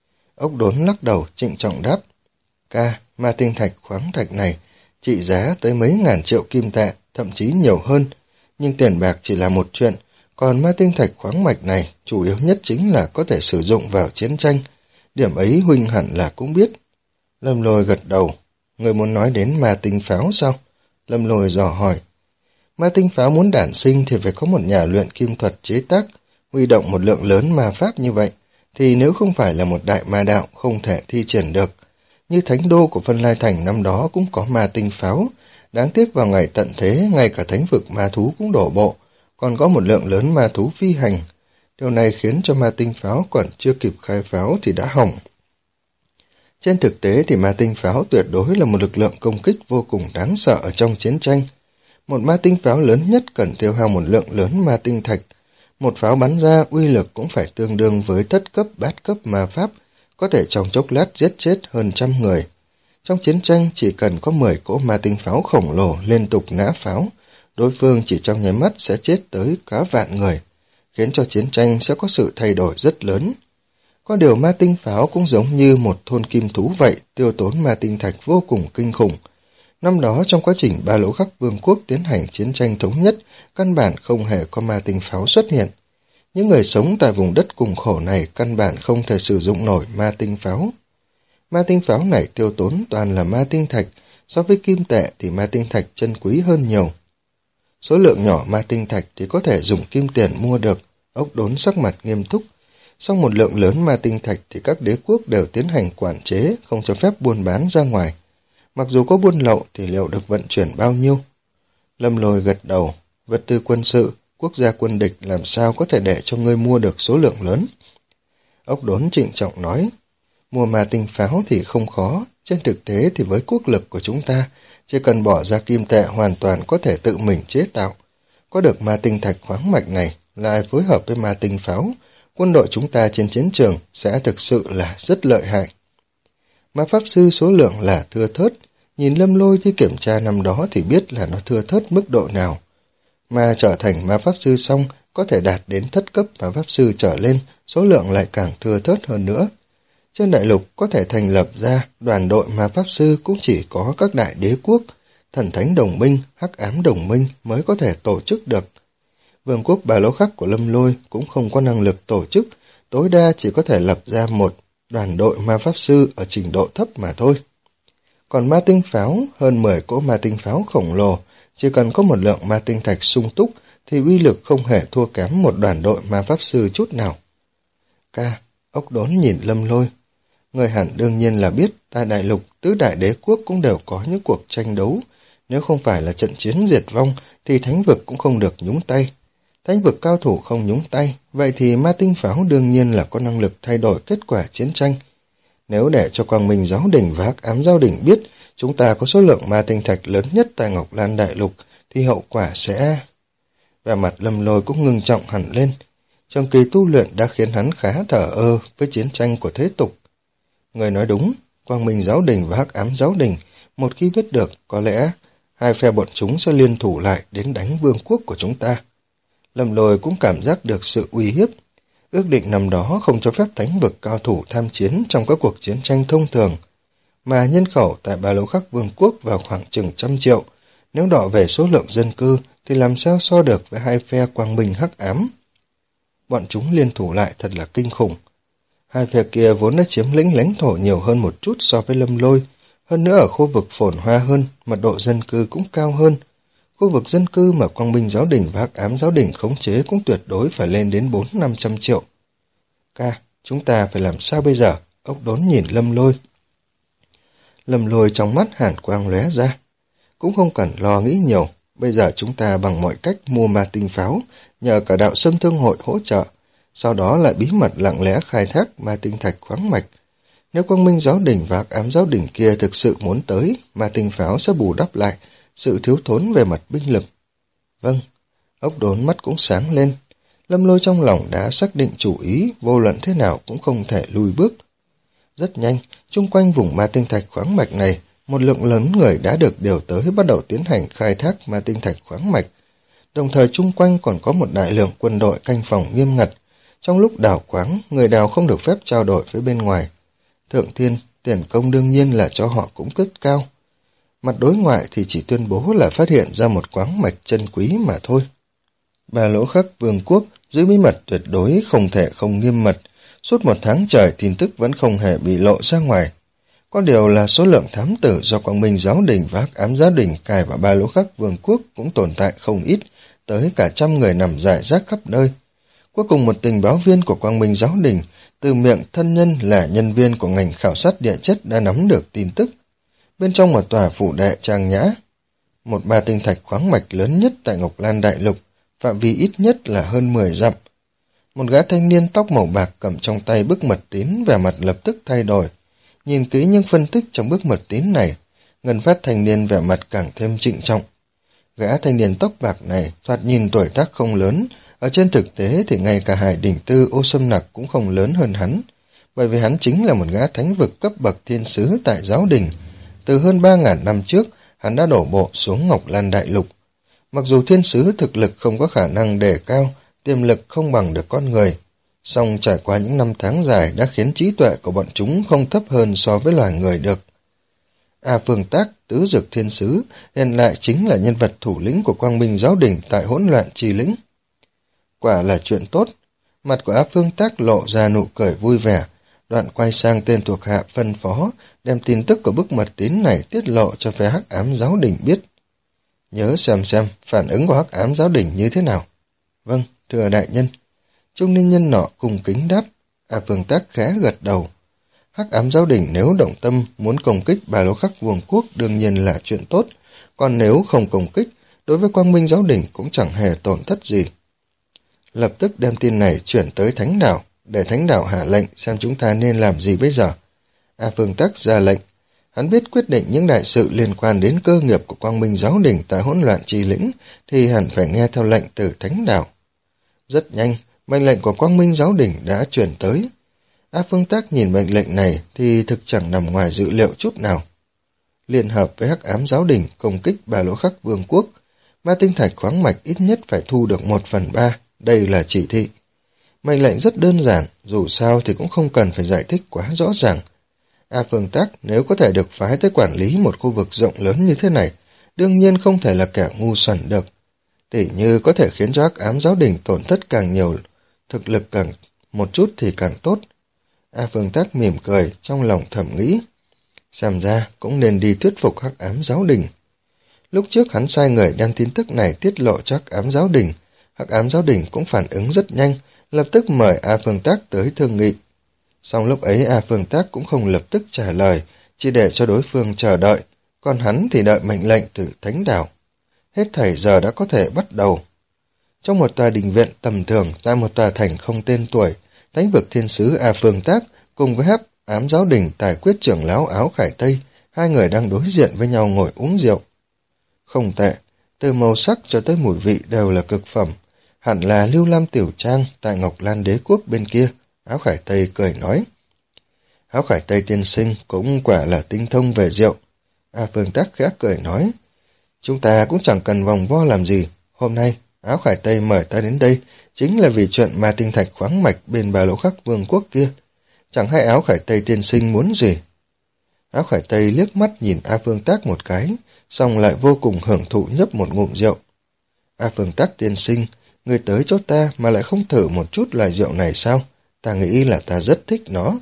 Ốc đốn lắc đầu trịnh trọng đáp. Ca, ma tinh thạch khoáng thạch này trị giá tới mấy ngàn triệu kim tệ, thậm chí nhiều hơn. Nhưng tiền bạc chỉ là một chuyện, còn ma tinh thạch khoáng mạch này chủ yếu nhất chính là có thể sử dụng vào chiến tranh. Điểm ấy huynh hẳn là cũng biết. Lâm Lôi gật đầu. Người muốn nói đến ma tinh pháo sao? Lâm Lôi dò hỏi. Ma tinh pháo muốn đản sinh thì phải có một nhà luyện kim thuật chế tác, huy động một lượng lớn ma pháp như vậy, thì nếu không phải là một đại ma đạo không thể thi triển được. Như thánh đô của Vân Lai Thành năm đó cũng có ma tinh pháo, đáng tiếc vào ngày tận thế ngay cả thánh vực ma thú cũng đổ bộ, còn có một lượng lớn ma thú phi hành. Điều này khiến cho ma tinh pháo còn chưa kịp khai pháo thì đã hỏng. Trên thực tế thì ma tinh pháo tuyệt đối là một lực lượng công kích vô cùng đáng sợ ở trong chiến tranh. Một ma tinh pháo lớn nhất cần tiêu hao một lượng lớn ma tinh thạch. Một pháo bắn ra uy lực cũng phải tương đương với thất cấp bát cấp ma pháp, có thể trong chốc lát giết chết hơn trăm người. Trong chiến tranh chỉ cần có mười cỗ ma tinh pháo khổng lồ liên tục nã pháo, đối phương chỉ trong nháy mắt sẽ chết tới cả vạn người, khiến cho chiến tranh sẽ có sự thay đổi rất lớn. Có điều ma tinh pháo cũng giống như một thôn kim thú vậy, tiêu tốn ma tinh thạch vô cùng kinh khủng. Năm đó trong quá trình Ba Lỗ Khắc Vương quốc tiến hành chiến tranh thống nhất, căn bản không hề có ma tinh pháo xuất hiện. Những người sống tại vùng đất cùng khổ này căn bản không thể sử dụng nổi ma tinh pháo. Ma tinh pháo này tiêu tốn toàn là ma tinh thạch, so với kim tệ thì ma tinh thạch chân quý hơn nhiều. Số lượng nhỏ ma tinh thạch thì có thể dùng kim tiền mua được, ốc đốn sắc mặt nghiêm túc. Song một lượng lớn ma tinh thạch thì các đế quốc đều tiến hành quản chế, không cho phép buôn bán ra ngoài. Mặc dù có buôn lậu thì liệu được vận chuyển bao nhiêu? Lâm Lôi gật đầu, vật tư quân sự, quốc gia quân địch làm sao có thể để cho ngươi mua được số lượng lớn. Ốc đốn trịnh trọng nói, mua ma tinh pháo thì không khó, trên thực tế thì với quốc lực của chúng ta, chỉ cần bỏ ra kim tệ hoàn toàn có thể tự mình chế tạo. Có được ma tinh thạch khoáng mạch này, lại phối hợp với ma tinh pháo, quân đội chúng ta trên chiến trường sẽ thực sự là rất lợi hại. Ma pháp sư số lượng là thưa thớt, nhìn Lâm Lôi khi kiểm tra năm đó thì biết là nó thưa thớt mức độ nào. Mà trở thành ma pháp sư xong, có thể đạt đến thất cấp ma pháp sư trở lên, số lượng lại càng thưa thớt hơn nữa. Trên đại lục có thể thành lập ra đoàn đội ma pháp sư cũng chỉ có các đại đế quốc, thần thánh đồng minh, hắc ám đồng minh mới có thể tổ chức được. Vương quốc Bà Lỗ Khắc của Lâm Lôi cũng không có năng lực tổ chức, tối đa chỉ có thể lập ra một đoàn đội ma pháp sư ở trình độ thấp mà thôi. Còn ma tinh pháo, hơn mười cỗ ma tinh pháo khổng lồ, chỉ cần có một lượng ma tinh thạch sung túc thì uy lực không hề thua kém một đoàn đội ma pháp sư chút nào. Ca, ốc đốn nhìn Lâm Lôi. Người hẳn đương nhiên là biết, tại đại lục, tứ đại đế quốc cũng đều có những cuộc tranh đấu. Nếu không phải là trận chiến diệt vong, thì thánh vực cũng không được nhúng tay. Thánh vực cao thủ không nhúng tay, vậy thì ma tinh pháo đương nhiên là có năng lực thay đổi kết quả chiến tranh. Nếu để cho Quang Minh Giáo Đình và Hắc Ám Giáo Đình biết chúng ta có số lượng ma tinh thạch lớn nhất tại Ngọc Lan Đại Lục, thì hậu quả sẽ... Vẻ mặt Lâm Lôi cũng ngưng trọng hẳn lên. Trong kỳ tu luyện đã khiến hắn khá thờ ơ với chiến tranh của thế tục. Người nói đúng, Quang Minh Giáo Đình và Hắc Ám Giáo Đình, một khi biết được, có lẽ hai phe bọn chúng sẽ liên thủ lại đến đánh vương quốc của chúng ta. Lâm Lôi cũng cảm giác được sự uy hiếp. Ước định năm đó không cho phép thánh vực cao thủ tham chiến trong các cuộc chiến tranh thông thường, mà nhân khẩu tại Bà Lỗ Khắc Vương quốc vào khoảng chừng trăm triệu. Nếu đọ về số lượng dân cư thì làm sao so được với hai phe Quang Minh Hắc Ám. Bọn chúng liên thủ lại thật là kinh khủng. Hai phe kia vốn đã chiếm lĩnh lãnh thổ nhiều hơn một chút so với Lâm Lôi, hơn nữa ở khu vực phồn hoa hơn, mật độ dân cư cũng cao hơn. Khu vực dân cư mà Quang Minh Giáo Đình và Hắc Ám Giáo Đình khống chế cũng tuyệt đối phải lên đến bốn năm trăm triệu. Ca, chúng ta phải làm sao bây giờ? Ốc đốn nhìn Lâm Lôi. Lâm Lôi trong mắt hàn quang lóe ra. Cũng không cần lo nghĩ nhiều, bây giờ chúng ta bằng mọi cách mua ma tinh pháo, nhờ cả đạo Sâm Thương Hội hỗ trợ, sau đó lại bí mật lặng lẽ khai thác ma tinh thạch khoáng mạch. Nếu Quang Minh Giáo Đình và Hắc Ám Giáo Đình kia thực sự muốn tới, ma tinh pháo sẽ bù đắp lại sự thiếu thốn về mặt binh lực. Vâng, ốc đốn mắt cũng sáng lên. Lâm Lôi trong lòng đã xác định chủ ý, vô luận thế nào cũng không thể lùi bước. Rất nhanh, chung quanh vùng ma tinh thạch khoáng mạch này, một lượng lớn người đã được điều tới bắt đầu tiến hành khai thác ma tinh thạch khoáng mạch. Đồng thời chung quanh còn có một đại lượng quân đội canh phòng nghiêm ngặt. Trong lúc đào khoáng, người đào không được phép trao đổi với bên ngoài. Thượng Thiên, tiền công đương nhiên là cho họ cũng rất cao. Mặt đối ngoại thì chỉ tuyên bố là phát hiện ra một khoáng mạch chân quý mà thôi. Bà Lỗ Khắc Vương quốc giữ bí mật tuyệt đối không thể không nghiêm mật. Suốt một tháng trời tin tức vẫn không hề bị lộ ra ngoài. Có điều là số lượng thám tử do Quang Minh Giáo Đình và Hắc Ám Giáo Đình cài vào Bà Lỗ Khắc Vương quốc cũng tồn tại không ít, tới cả trăm người nằm rải rác khắp nơi. Cuối cùng một tình báo viên của Quang Minh Giáo Đình, từ miệng thân nhân là nhân viên của ngành khảo sát địa chất đã nắm được tin tức. Bên trong một tòa phủ đệ trang nhã, một ba tinh thạch khoáng mạch lớn nhất tại Ngọc Lan Đại Lục, phạm vi ít nhất là hơn mười dặm. Một gã thanh niên tóc màu bạc cầm trong tay bức mật tín, vẻ mặt lập tức thay đổi. Nhìn kỹ những phân tích trong bức mật tín này, Ngân Phát thanh niên vẻ mặt càng thêm trịnh trọng. Gã thanh niên tóc bạc này thoạt nhìn tuổi tác không lớn, ở trên thực tế thì ngay cả Hải Đỉnh Tư Ô Sâm Nặc cũng không lớn hơn hắn, bởi vì hắn chính là một gã thánh vực cấp bậc thiên sứ tại giáo đình. Từ hơn ba ngàn năm trước, hắn đã đổ bộ xuống Ngọc Lan Đại Lục. Mặc dù thiên sứ thực lực không có khả năng đề cao, tiềm lực không bằng được con người, song trải qua những năm tháng dài đã khiến trí tuệ của bọn chúng không thấp hơn so với loài người được. A Phương Tác, tứ dược thiên sứ, hiện lại chính là nhân vật thủ lĩnh của Quang Minh Giáo Đình tại hỗn loạn trì lĩnh. Quả là chuyện tốt. Mặt của A Phương Tác lộ ra nụ cười vui vẻ, đoạn quay sang tên thuộc hạ phân phó, đem tin tức của bức mật tín này tiết lộ cho phe Hắc Ám Giáo Đình biết. Nhớ xem xem phản ứng của Hắc Ám Giáo Đình như thế nào. Vâng, thưa đại nhân. Trung niên nhân nọ cung kính đáp. A Phương Tác khẽ gật đầu. Hắc Ám Giáo Đình nếu động tâm muốn công kích Bà Lỗ Khắc Vương quốc đương nhiên là chuyện tốt, còn nếu không công kích, đối với Quang Minh Giáo Đình cũng chẳng hề tổn thất gì. Lập tức đem tin này chuyển tới Thánh Đảo, để Thánh Đảo hạ lệnh xem chúng ta nên làm gì bây giờ. A Phương Tác ra lệnh. Hắn biết quyết định những đại sự liên quan đến cơ nghiệp của Quang Minh Giáo Đình tại hỗn loạn trì lĩnh thì hẳn phải nghe theo lệnh từ Thánh Đảo. Rất nhanh, mệnh lệnh của Quang Minh Giáo Đình đã chuyển tới. A Phương Tác nhìn mệnh lệnh này thì thực chẳng nằm ngoài dự liệu chút nào. Liên hợp với Hắc Ám Giáo Đình công kích Bà Lỗ Khắc Vương quốc, ma tinh thạch khoáng mạch ít nhất phải thu được một phần ba, đây là chỉ thị. Mệnh lệnh rất đơn giản, dù sao thì cũng không cần phải giải thích quá rõ ràng. A Phương Tắc nếu có thể được phái tới quản lý một khu vực rộng lớn như thế này, đương nhiên không thể là kẻ ngu xuẩn được. Tỉ như có thể khiến cho Hắc Ám Giáo Đình tổn thất càng nhiều, thực lực càng một chút thì càng tốt. A Phương Tắc mỉm cười, trong lòng thầm nghĩ. Xem ra cũng nên đi thuyết phục Hắc Ám Giáo Đình. Lúc trước hắn sai người đem tin tức này tiết lộ cho Hắc Ám Giáo Đình. Hắc Ám Giáo Đình cũng phản ứng rất nhanh, lập tức mời A Phương Tắc tới thương nghị. Song lúc ấy A Phương Tắc cũng không lập tức trả lời, chỉ để cho đối phương chờ đợi, còn hắn thì đợi mệnh lệnh từ Thánh Đảo. Hết thảy giờ đã có thể bắt đầu. Trong một tòa đình viện tầm thường tại một tòa thành không tên tuổi, Thánh vực thiên sứ A Phương Tắc cùng với Hắc Ám Giáo Đình tài quyết trưởng lão Áo Khải Tây, hai người đang đối diện với nhau ngồi uống rượu. Không tệ, từ màu sắc cho tới mùi vị đều là cực phẩm, hẳn là Lưu Lam Tiểu Trang tại Ngọc Lan Đế Quốc bên kia. Áo Khải Tây cười nói. Áo Khải Tây tiên sinh cũng quả là tinh thông về rượu. A Phương Tắc khẽ cười nói. Chúng ta cũng chẳng cần vòng vo làm gì. Hôm nay, Áo Khải Tây mời ta đến đây chính là vì chuyện ma tinh thạch khoáng mạch bên Ba Lỗ Khắc Vương quốc kia. Chẳng hay Áo Khải Tây tiên sinh muốn gì. Áo Khải Tây liếc mắt nhìn A Phương Tắc một cái, xong lại vô cùng hưởng thụ nhấp một ngụm rượu. A Phương Tắc tiên sinh, người tới chỗ ta mà lại không thử một chút loại rượu này sao? Ta nghĩ là ta rất thích nó.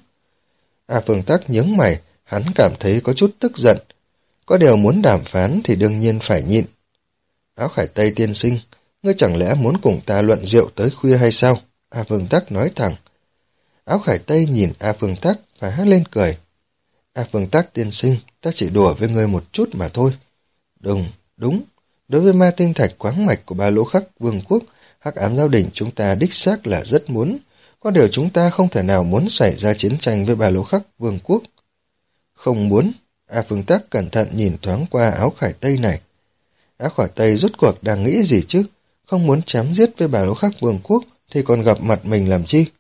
A Phương Tắc nhướng mày, hắn cảm thấy có chút tức giận. Có điều muốn đàm phán thì đương nhiên phải nhịn. Áo Khải Tây tiên sinh, ngươi chẳng lẽ muốn cùng ta luận rượu tới khuya hay sao? A Phương Tắc nói thẳng. Áo Khải Tây nhìn A Phương Tắc và hát lên cười. A Phương Tắc tiên sinh, ta chỉ đùa với ngươi một chút mà thôi. Đúng, đúng. Đối với ma tinh thạch khoáng mạch của Ba Lỗ Khắc Vương quốc, Hắc Ám Giáo Đình chúng ta đích xác là rất muốn. Có điều chúng ta không thể nào muốn xảy ra chiến tranh với Ba Lỗ Khắc Vương quốc. Không muốn. A Phương Tắc cẩn thận nhìn thoáng qua Áo Khải Tây này. Áo Khải Tây rốt cuộc đang nghĩ gì chứ? Không muốn chém giết với Ba Lỗ Khắc Vương quốc thì còn gặp mặt mình làm chi?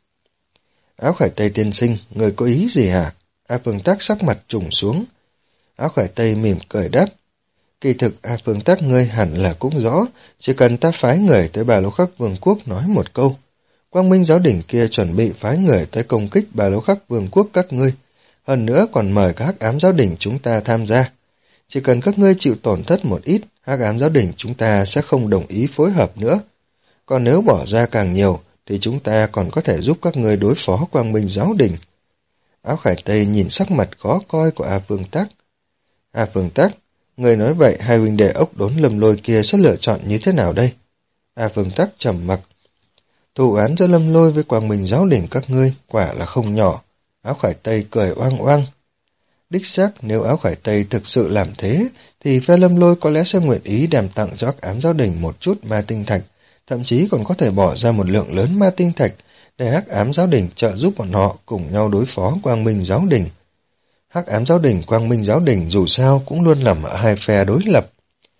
Áo Khải Tây tiên sinh, người có ý gì hả? A Phương Tắc sắc mặt trùng xuống. Áo Khải Tây mỉm cười đáp. Kỳ thực A Phương Tắc ngươi hẳn là cũng rõ, chỉ cần ta phái người tới Ba Lỗ Khắc Vương quốc nói một câu. Quang Minh Giáo Đình kia chuẩn bị phái người tới công kích Ba Lỗ Khắc Vương quốc các ngươi, hơn nữa còn mời các Hắc Ám Giáo Đình chúng ta tham gia. Chỉ cần các ngươi chịu tổn thất một ít, Hắc Ám Giáo Đình chúng ta sẽ không đồng ý phối hợp nữa. Còn nếu bỏ ra càng nhiều, thì chúng ta còn có thể giúp các ngươi đối phó Quang Minh Giáo Đình. Áo Khải Tây nhìn sắc mặt khó coi của A Phương Tắc. A Phương Tắc, người nói vậy hai huynh đệ ốc đốn Lâm Lôi kia sẽ lựa chọn như thế nào đây? A Phương Tắc trầm mặc. Thù án giữa Lâm Lôi với Quang Minh Giáo Đình các ngươi quả là không nhỏ. Áo Khải Tây cười oang oang. Đích xác nếu Áo Khải Tây thực sự làm thế, thì phe Lâm Lôi có lẽ sẽ nguyện ý đem tặng cho Hắc Ám Giáo Đình một chút ma tinh thạch, thậm chí còn có thể bỏ ra một lượng lớn ma tinh thạch để Hắc Ám Giáo Đình trợ giúp bọn họ cùng nhau đối phó Quang Minh Giáo Đình. Hắc Ám Giáo Đình, Quang Minh Giáo Đình dù sao cũng luôn nằm ở hai phe đối lập.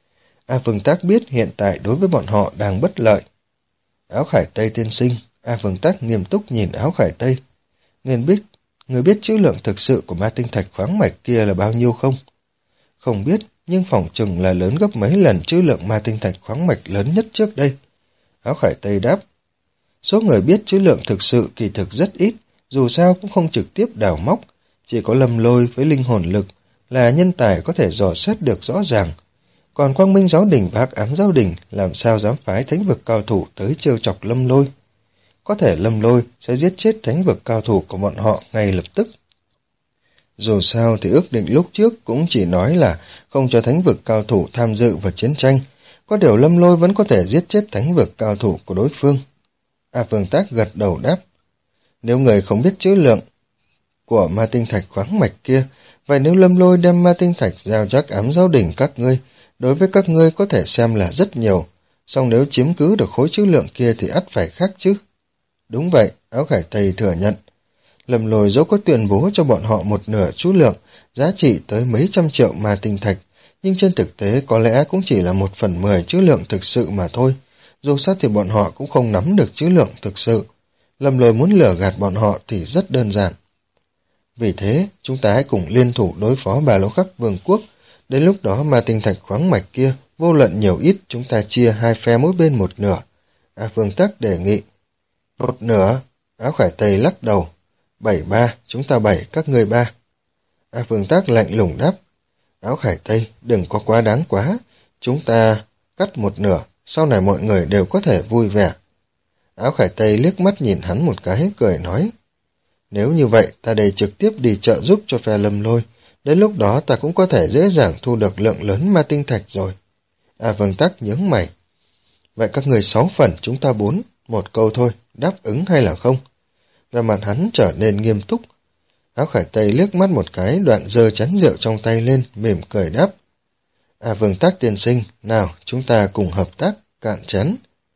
A Phương Tắc biết hiện tại đối với bọn họ đang bất lợi. Áo Khải Tây tiên sinh, A Phương Tắc nghiêm túc nhìn Áo Khải Tây. Người biết, người biết trữ lượng thực sự của ma tinh thạch khoáng mạch kia là bao nhiêu không? Không biết, nhưng phỏng chừng là lớn gấp mấy lần trữ lượng ma tinh thạch khoáng mạch lớn nhất trước đây. Áo Khải Tây đáp. Số người biết trữ lượng thực sự kỳ thực rất ít, dù sao cũng không trực tiếp đào móc, chỉ có Lâm Lôi với linh hồn lực là nhân tài có thể dò xét được rõ ràng. Còn Quang Minh Giáo Đình và Hắc Ám Giáo Đình làm sao dám phái thánh vực cao thủ tới trêu chọc Lâm Lôi. Có thể Lâm Lôi sẽ giết chết thánh vực cao thủ của bọn họ ngay lập tức. Dù sao thì ước định lúc trước cũng chỉ nói là không cho thánh vực cao thủ tham dự vào chiến tranh, có điều Lâm Lôi vẫn có thể giết chết thánh vực cao thủ của đối phương. A Phương Tắc gật đầu đáp. Nếu người không biết trữ lượng của ma tinh thạch khoáng mạch kia, vậy nếu Lâm Lôi đem ma tinh thạch giao cho Hắc Ám Giáo Đình các ngươi, đối với các ngươi có thể xem là rất nhiều, song nếu chiếm cứ được khối trữ lượng kia thì ắt phải khác chứ. Đúng vậy, Áo Khải Tây thừa nhận. Lâm Lôi dẫu có tuyên bố cho bọn họ một nửa trữ lượng, giá trị tới mấy trăm triệu ma tinh thạch, nhưng trên thực tế có lẽ cũng chỉ là một phần mười trữ lượng thực sự mà thôi. Dù sao thì bọn họ cũng không nắm được trữ lượng thực sự. Lâm Lôi muốn lừa gạt bọn họ thì rất đơn giản. Vì thế, chúng ta hãy cùng liên thủ đối phó Ba Lỗ Khắc Vương quốc. Đến lúc đó ma tinh thạch khoáng mạch kia, vô luận nhiều ít, chúng ta chia hai phe mỗi bên một nửa. A Phương Tắc đề nghị. Một nửa, Áo Khải Tây lắc đầu. Bảy ba, chúng ta bảy, các ngươi ba. A Phương Tác lạnh lùng đáp. Áo Khải Tây, đừng có quá đáng quá. Chúng ta cắt một nửa, sau này mọi người đều có thể vui vẻ. Áo Khải Tây liếc mắt nhìn hắn một cái, cười nói. Nếu như vậy, ta đây trực tiếp đi trợ giúp cho phe Lâm Lôi. Đến lúc đó ta cũng có thể dễ dàng thu được lượng lớn ma tinh thạch rồi. A Phương Tác nhướng mày. Vậy các người sáu phần, chúng ta bốn. Một câu thôi, đáp ứng hay là không? Và mặt hắn trở nên nghiêm túc. Áo Khải Tây liếc mắt một cái, đoạn giơ chén rượu trong tay lên, mỉm cười đáp. A Phương Tác tiên sinh, nào, chúng ta cùng hợp tác, cạn chén.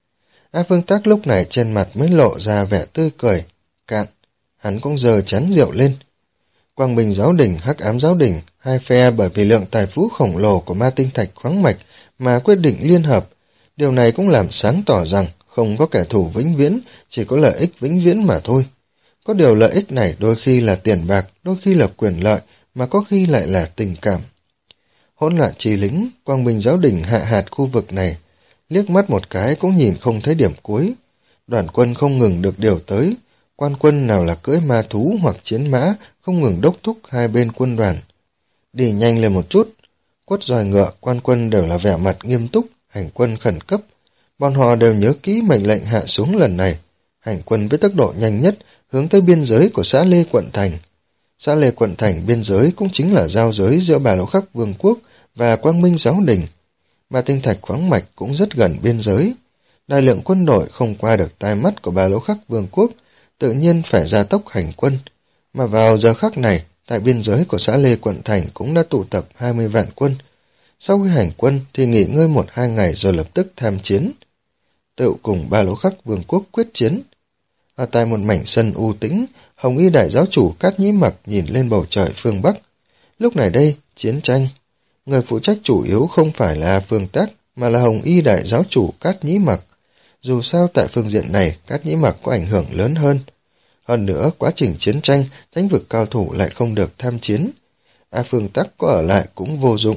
A Phương Tác lúc này trên mặt mới lộ ra vẻ tươi cười. Cạn. Hắn cũng giơ chén rượu lên. Quang Minh Giáo Đình, Hắc Ám Giáo Đình, hai phe bởi vì lượng tài phú khổng lồ của ma tinh thạch khoáng mạch mà quyết định liên hợp. Điều này cũng làm sáng tỏ rằng không có kẻ thù vĩnh viễn, chỉ có lợi ích vĩnh viễn mà thôi. Có điều lợi ích này đôi khi là tiền bạc, đôi khi là quyền lợi, mà có khi lại là tình cảm. Hỗn loạn trì lính, Quang Minh Giáo Đình hạ hạt khu vực này, liếc mắt một cái cũng nhìn không thấy điểm cuối. Đoàn quân không ngừng được điều tới, quan quân nào là cưỡi ma thú hoặc chiến mã, không ngừng đốc thúc hai bên quân đoàn. Đi nhanh lên một chút, quất roi ngựa, quan quân đều là vẻ mặt nghiêm túc, hành quân khẩn cấp. Bọn họ đều nhớ kỹ mệnh lệnh hạ xuống lần này, hành quân với tốc độ nhanh nhất, hướng tới biên giới của xã Lê Quận Thành. Xã Lê Quận Thành biên giới cũng chính là giao giới giữa Bà Lỗ Khắc Vương quốc và Quang Minh Giáo Đình. Mà tinh thạch khoáng mạch cũng rất gần biên giới. Đại lượng quân đội không qua được tai mắt của Bà Lỗ Khắc Vương quốc, tự nhiên phải gia tốc hành quân. Mà vào giờ khắc này, tại biên giới của xã Lê Quận Thành cũng đã tụ tập hai mươi vạn quân. Sau khi hành quân thì nghỉ ngơi một hai ngày rồi lập tức tham chiến. Tự cùng Bà Lỗ Khắc Vương quốc quyết chiến. Ở tại một mảnh sân u tĩnh, Hồng Y Đại Giáo Chủ Cát Nhĩ Mặc nhìn lên bầu trời phương Bắc. Lúc này đây, chiến tranh. Người phụ trách chủ yếu không phải là Phương Tác, mà là Hồng Y Đại Giáo Chủ Cát Nhĩ Mặc. Dù sao tại phương diện này, Cát Nhĩ Mặc có ảnh hưởng lớn hơn. Hơn nữa, quá trình chiến tranh, thánh vực cao thủ lại không được tham chiến. A Phương Tác có ở lại cũng vô dụng.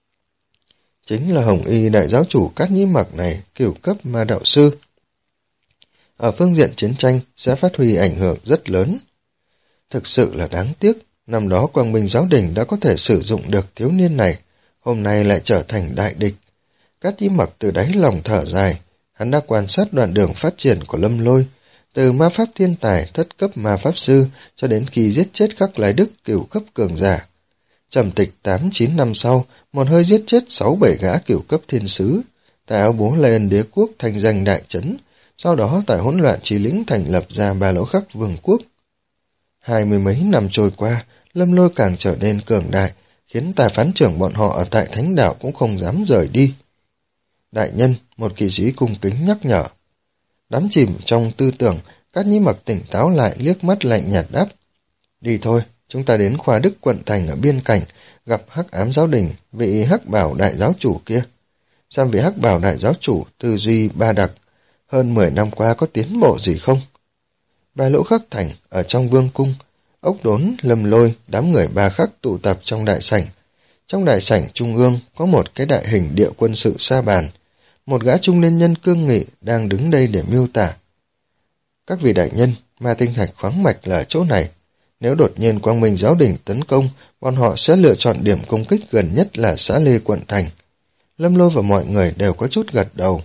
Chính là Hồng Y Đại Giáo Chủ Cát Nhĩ Mặc này, cửu cấp ma đạo sư. Ở phương diện chiến tranh sẽ phát huy ảnh hưởng rất lớn. Thực sự là đáng tiếc, năm đó Quang Minh Giáo Đình đã có thể sử dụng được thiếu niên này, hôm nay lại trở thành đại địch. Cát Nhĩ Mặc từ đáy lòng thở dài, hắn đã quan sát đoạn đường phát triển của Lâm Lôi, từ ma pháp thiên tài thất cấp ma pháp sư cho đến khi giết chết Khắc Lái Đức cửu cấp cường giả. Trầm tịch tám chín năm sau, một hơi giết chết sáu bảy gã cửu cấp thiên sứ, tại áo bố lên đế quốc thành danh đại trấn, sau đó tại hỗn loạn trí lĩnh thành lập ra Ba Lỗ Khắc Vương quốc. Hai mươi mấy năm trôi qua, Lâm Lôi càng trở nên cường đại, khiến tài phán trưởng bọn họ ở tại Thánh Đạo cũng không dám rời đi. Đại nhân, một kỵ sĩ cung kính nhắc nhở. Đắm chìm trong tư tưởng, Cát Nhĩ Mặc tỉnh táo lại liếc mắt lạnh nhạt đáp. Đi thôi, chúng ta đến Khoa Đức quận thành ở biên cảnh, gặp Hắc Ám Giáo Đình, vị Hắc Bảo Đại Giáo Chủ kia. Xem vị Hắc Bảo Đại Giáo Chủ tư duy ba đặc, hơn mười năm qua có tiến bộ gì không? Ba Lỗ Khắc Thành, ở trong vương cung, Ốc Đốn, Lâm Lôi, đám người Ba Khắc tụ tập trong đại sảnh. Trong đại sảnh trung ương có một cái đại hình địa quân sự sa bàn. Một gã trung niên nhân cương nghị đang đứng đây để miêu tả. Các vị đại nhân, ma tinh thạch khoáng mạch là ở chỗ này. Nếu đột nhiên Quang Minh Giáo Đình tấn công, bọn họ sẽ lựa chọn điểm công kích gần nhất là xã Lê Quận Thành. Lâm Lôi và mọi người đều có chút gật đầu.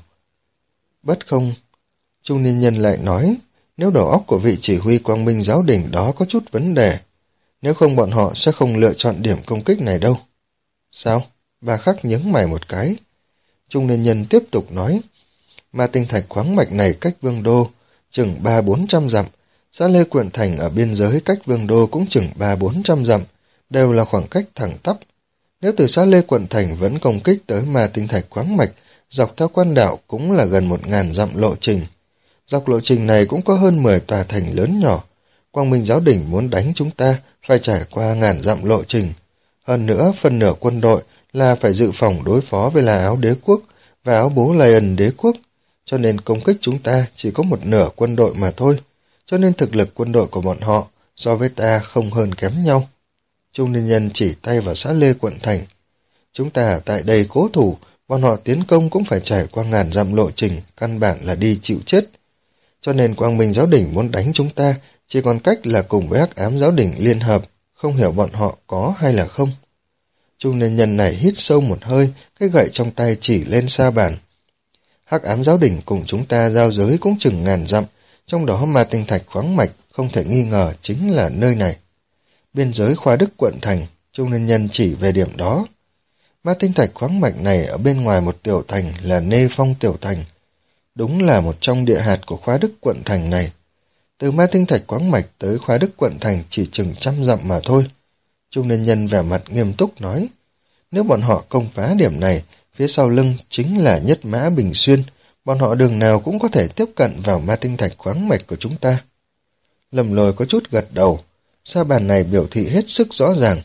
Bất không, trung niên nhân lại nói, nếu đầu óc của vị chỉ huy Quang Minh Giáo Đình đó có chút vấn đề, nếu không bọn họ sẽ không lựa chọn điểm công kích này đâu. Sao? Bà Khắc nhướng mày một cái. Trung niên nhân tiếp tục nói, ma tinh thạch khoáng mạch này cách Vương Đô chừng ba bốn trăm dặm, xã Lê Quận Thành ở biên giới cách Vương Đô cũng chừng ba bốn trăm dặm, đều là khoảng cách thẳng tắp. Nếu từ xã Lê Quận Thành vẫn công kích tới ma tinh thạch khoáng mạch, dọc theo quan đạo cũng là gần một ngàn dặm lộ trình. Dọc lộ trình này cũng có hơn mười tòa thành lớn nhỏ. Quang Minh Giáo Đình muốn đánh chúng ta phải trải qua ngàn dặm lộ trình. Hơn nữa, phần nửa quân đội là phải dự phòng đối phó với là Áo Đế Quốc và Áo Bố Lion Đế Quốc, cho nên công kích chúng ta chỉ có một nửa quân đội mà thôi, cho nên thực lực quân đội của bọn họ so với ta không hơn kém nhau. Trung niên nhân chỉ tay vào xã Lê Quận Thành. Chúng ta ở tại đây cố thủ, bọn họ tiến công cũng phải trải qua ngàn dặm lộ trình, căn bản là đi chịu chết. cho nên Quang Minh giáo đình muốn đánh chúng ta, chỉ còn cách là cùng với Hắc Ám giáo đình liên hợp, không hiểu bọn họ có hay là không. Trung niên nhân này hít sâu một hơi, cái gậy trong tay chỉ lên sa bàn. Hắc Ám giáo đình cùng chúng ta giao giới cũng chừng ngàn dặm, trong đó ma tinh thạch khoáng mạch không thể nghi ngờ chính là nơi này. Biên giới Khoa Đức quận thành, Trung niên nhân chỉ về điểm đó. Ma tinh thạch khoáng mạch này ở bên ngoài một tiểu thành là Nê Phong tiểu thành. Đúng là một trong địa hạt của Khoa Đức quận thành này. Từ ma tinh thạch khoáng mạch tới Khoa Đức quận thành chỉ chừng trăm dặm mà thôi. Trung niên nhân vẻ mặt nghiêm túc nói, nếu bọn họ công phá điểm này, phía sau lưng chính là Nhất Mã Bình Xuyên, bọn họ đường nào cũng có thể tiếp cận vào ma tinh thạch khoáng mạch của chúng ta. Lâm Lôi có chút gật đầu, sa bàn này biểu thị hết sức rõ ràng.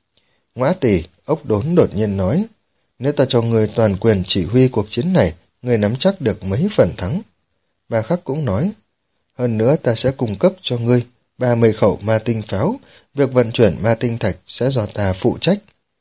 Ngõa Tỳ, Ốc Đốn đột nhiên nói, nếu ta cho người toàn quyền chỉ huy cuộc chiến này, người nắm chắc được mấy phần thắng. Ba Khắc cũng nói, hơn nữa ta sẽ cung cấp cho ngươi ba mươi khẩu ma tinh pháo, việc vận chuyển ma tinh thạch sẽ do ta phụ trách.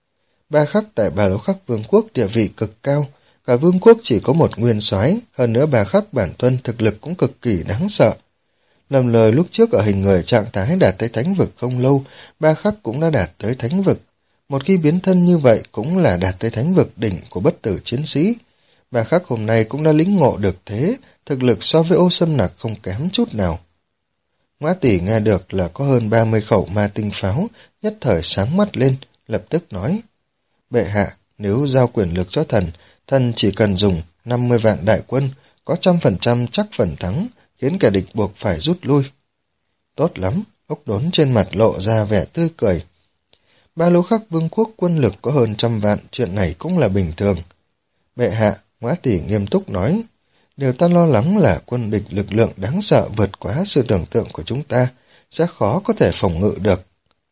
Ba Khắc tại Ba Lỗ Khắc Vương quốc địa vị cực cao, cả vương quốc chỉ có một nguyên soái, hơn nữa Ba Khắc bản thân thực lực cũng cực kỳ đáng sợ. Lầm lời lúc trước ở hình người trạng thái đạt tới thánh vực không lâu, Ba Khắc cũng đã đạt tới thánh vực. Một khi biến thân như vậy cũng là đạt tới thánh vực đỉnh của bất tử chiến sĩ. Ba Khắc hôm nay cũng đã lĩnh ngộ được thế, thực lực so với Ô Sâm Nặc không kém chút nào. Ngõa Tỳ nghe được là có hơn ba mươi khẩu ma tinh pháo, nhất thời sáng mắt lên, lập tức nói, bệ hạ, nếu giao quyền lực cho thần, thần chỉ cần dùng năm mươi vạn đại quân, có trăm phần trăm chắc phần thắng, khiến kẻ địch buộc phải rút lui. Tốt lắm, Ốc Đốn trên mặt lộ ra vẻ tươi cười. Ba Lỗ Khắc Vương quốc quân lực có hơn trăm vạn, chuyện này cũng là bình thường. Bệ hạ, Ngõa Tỳ nghiêm túc nói, điều ta lo lắng là quân địch lực lượng đáng sợ vượt quá sự tưởng tượng của chúng ta, sẽ khó có thể phòng ngự được.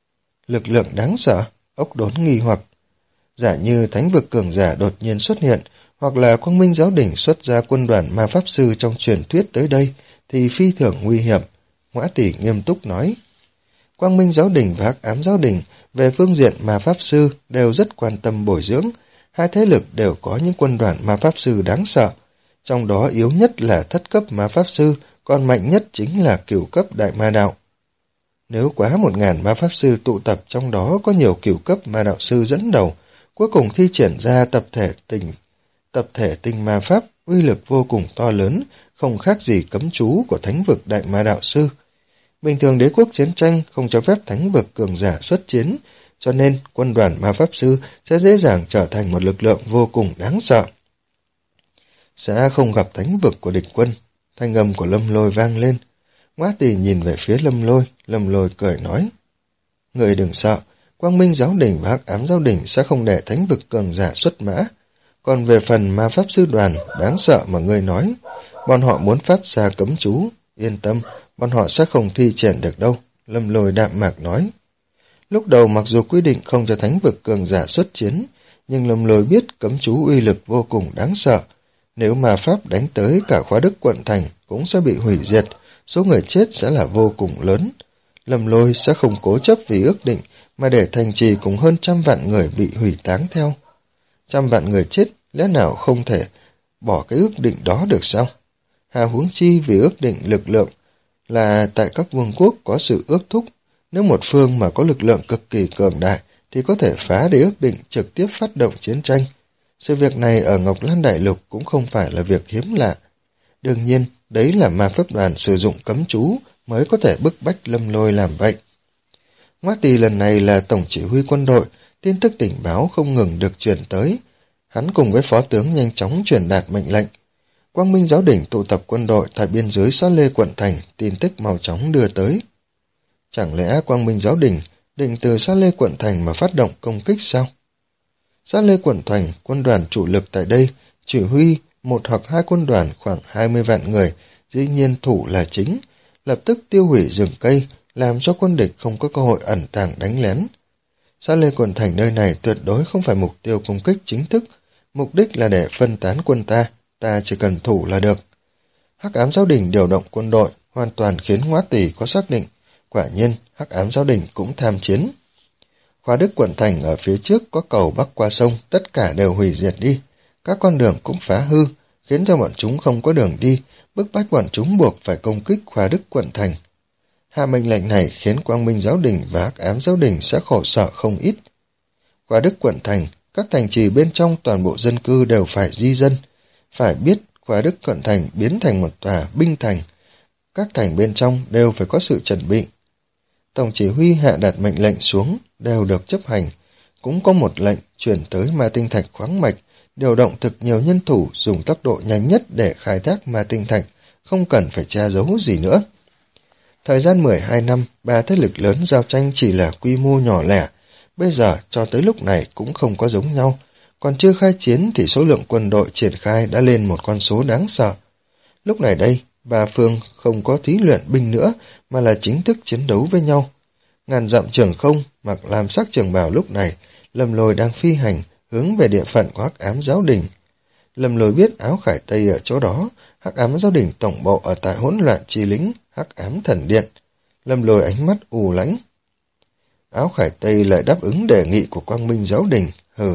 Lực lượng đáng sợ? Ốc Đốn nghi hoặc. Giả như thánh vực cường giả đột nhiên xuất hiện, hoặc là Quang Minh giáo đình xuất ra quân đoàn ma pháp sư trong truyền thuyết tới đây, thì phi thường nguy hiểm. Ngõa Tỳ nghiêm túc nói. Quang Minh giáo đình và Hắc Ám giáo đình về phương diện ma pháp sư đều rất quan tâm bồi dưỡng, hai thế lực đều có những quân đoàn ma pháp sư đáng sợ, trong đó yếu nhất là thất cấp ma pháp sư, còn mạnh nhất chính là cửu cấp đại ma đạo. Nếu quá một ngàn ma pháp sư tụ tập, trong đó có nhiều cửu cấp ma đạo sư dẫn đầu, cuối cùng thi triển ra tập thể tình tập thể tinh ma pháp, uy lực vô cùng to lớn, không khác gì cấm chú của thánh vực đại ma đạo sư. Bình thường đế quốc chiến tranh không cho phép thánh vực cường giả xuất chiến, cho nên quân đoàn ma pháp sư sẽ dễ dàng trở thành một lực lượng vô cùng đáng sợ. Sẽ không gặp thánh vực của địch quân, thanh âm của Lâm Lôi vang lên. Ngõa Tỳ nhìn về phía Lâm Lôi, Lâm Lôi cười nói, người đừng sợ, Quang Minh giáo đình và Hắc Ám giáo đình sẽ không để thánh vực cường giả xuất mã. Còn về phần ma pháp sư đoàn đáng sợ mà ngươi nói, bọn họ muốn phát ra cấm chú, yên tâm, bọn họ sẽ không thi triển được đâu, Lâm Lôi đạm mạc nói. Lúc đầu mặc dù quy định không cho thánh vực cường giả xuất chiến, nhưng Lâm Lôi biết cấm chú uy lực vô cùng đáng sợ. Nếu ma pháp đánh tới cả Khoa Đức quận thành cũng sẽ bị hủy diệt, số người chết sẽ là vô cùng lớn. Lâm Lôi sẽ không cố chấp vì ước định, mà để thành trì cùng hơn trăm vạn người bị hủy táng theo. Trăm vạn người chết, lẽ nào không thể bỏ cái ước định đó được sao? Hà huống chi vì ước định lực lượng là tại các vương quốc có sự ước thúc. Nếu một phương mà có lực lượng cực kỳ cường đại thì có thể phá để ước định, trực tiếp phát động chiến tranh. Sự việc này ở Ngọc Lan Đại Lục cũng không phải là việc hiếm lạ. Đương nhiên, đấy là ma pháp đoàn sử dụng cấm chú mới có thể bức bách Lâm Lôi làm vậy. Ngõa Tỳ lần này là tổng chỉ huy quân đội, tin tức tình báo không ngừng được truyền tới. Hắn cùng với phó tướng nhanh chóng truyền đạt mệnh lệnh. Quang Minh giáo đình tụ tập quân đội tại biên giới Xá Lê quận thành, tin tức mau chóng đưa tới. Chẳng lẽ Quang Minh giáo đình định từ Xá Lê quận thành mà phát động công kích sao? Xá Lê quận thành, quân đoàn chủ lực tại đây, chỉ huy một hoặc hai quân đoàn khoảng hai mươi vạn người, dĩ nhiên thủ là chính, lập tức tiêu hủy rừng cây, làm cho quân địch không có cơ hội ẩn tàng đánh lén. Xá Lê quận thành nơi này tuyệt đối không phải mục tiêu công kích chính thức, mục đích là để phân tán quân ta, ta chỉ cần thủ là được. Hắc Ám giáo đình điều động quân đội, hoàn toàn khiến Ngõa Tỳ có xác định, quả nhiên Hắc Ám giáo đình cũng tham chiến. Khoa Đức quận thành ở phía trước có cầu bắc qua sông, tất cả đều hủy diệt đi, các con đường cũng phá hư, khiến cho bọn chúng không có đường đi, bức bách bọn chúng buộc phải công kích Khoa Đức quận thành. Hạ mệnh lệnh này khiến Quang Minh giáo đình và Hắc Ám giáo đình sẽ khổ sở không ít. Khoa Đức quận thành, các thành trì bên trong toàn bộ dân cư đều phải di dân. Phải biết, Khoa Đức quận thành biến thành một tòa binh thành. Các thành bên trong đều phải có sự chuẩn bị. Tổng chỉ huy hạ đạt mệnh lệnh xuống, đều được chấp hành. Cũng có một lệnh chuyển tới ma tinh thạch khoáng mạch, điều động thực nhiều nhân thủ dùng tốc độ nhanh nhất để khai thác ma tinh thạch, không cần phải tra giấu gì nữa. Thời gian mười hai năm, ba thế lực lớn giao tranh chỉ là quy mô nhỏ lẻ, bây giờ cho tới lúc này cũng không có giống nhau, còn chưa khai chiến thì số lượng quân đội triển khai đã lên một con số đáng sợ. Lúc này đây, ba phương không có thí luyện binh nữa mà là chính thức chiến đấu với nhau. Ngàn dặm trường không, mặc lam sắc trường bào lúc này, Lâm Lôi đang phi hành, hướng về địa phận của Hắc Ám giáo đình. Lâm Lôi biết Áo Khải Tây ở chỗ đó, Hắc Ám giáo đình tổng bộ ở tại hỗn loạn chi lĩnh, Hắc Ám thần điện. Lâm Lôi ánh mắt u lãnh. Áo Khải Tây lại đáp ứng đề nghị của Quang Minh giáo đình, hừ.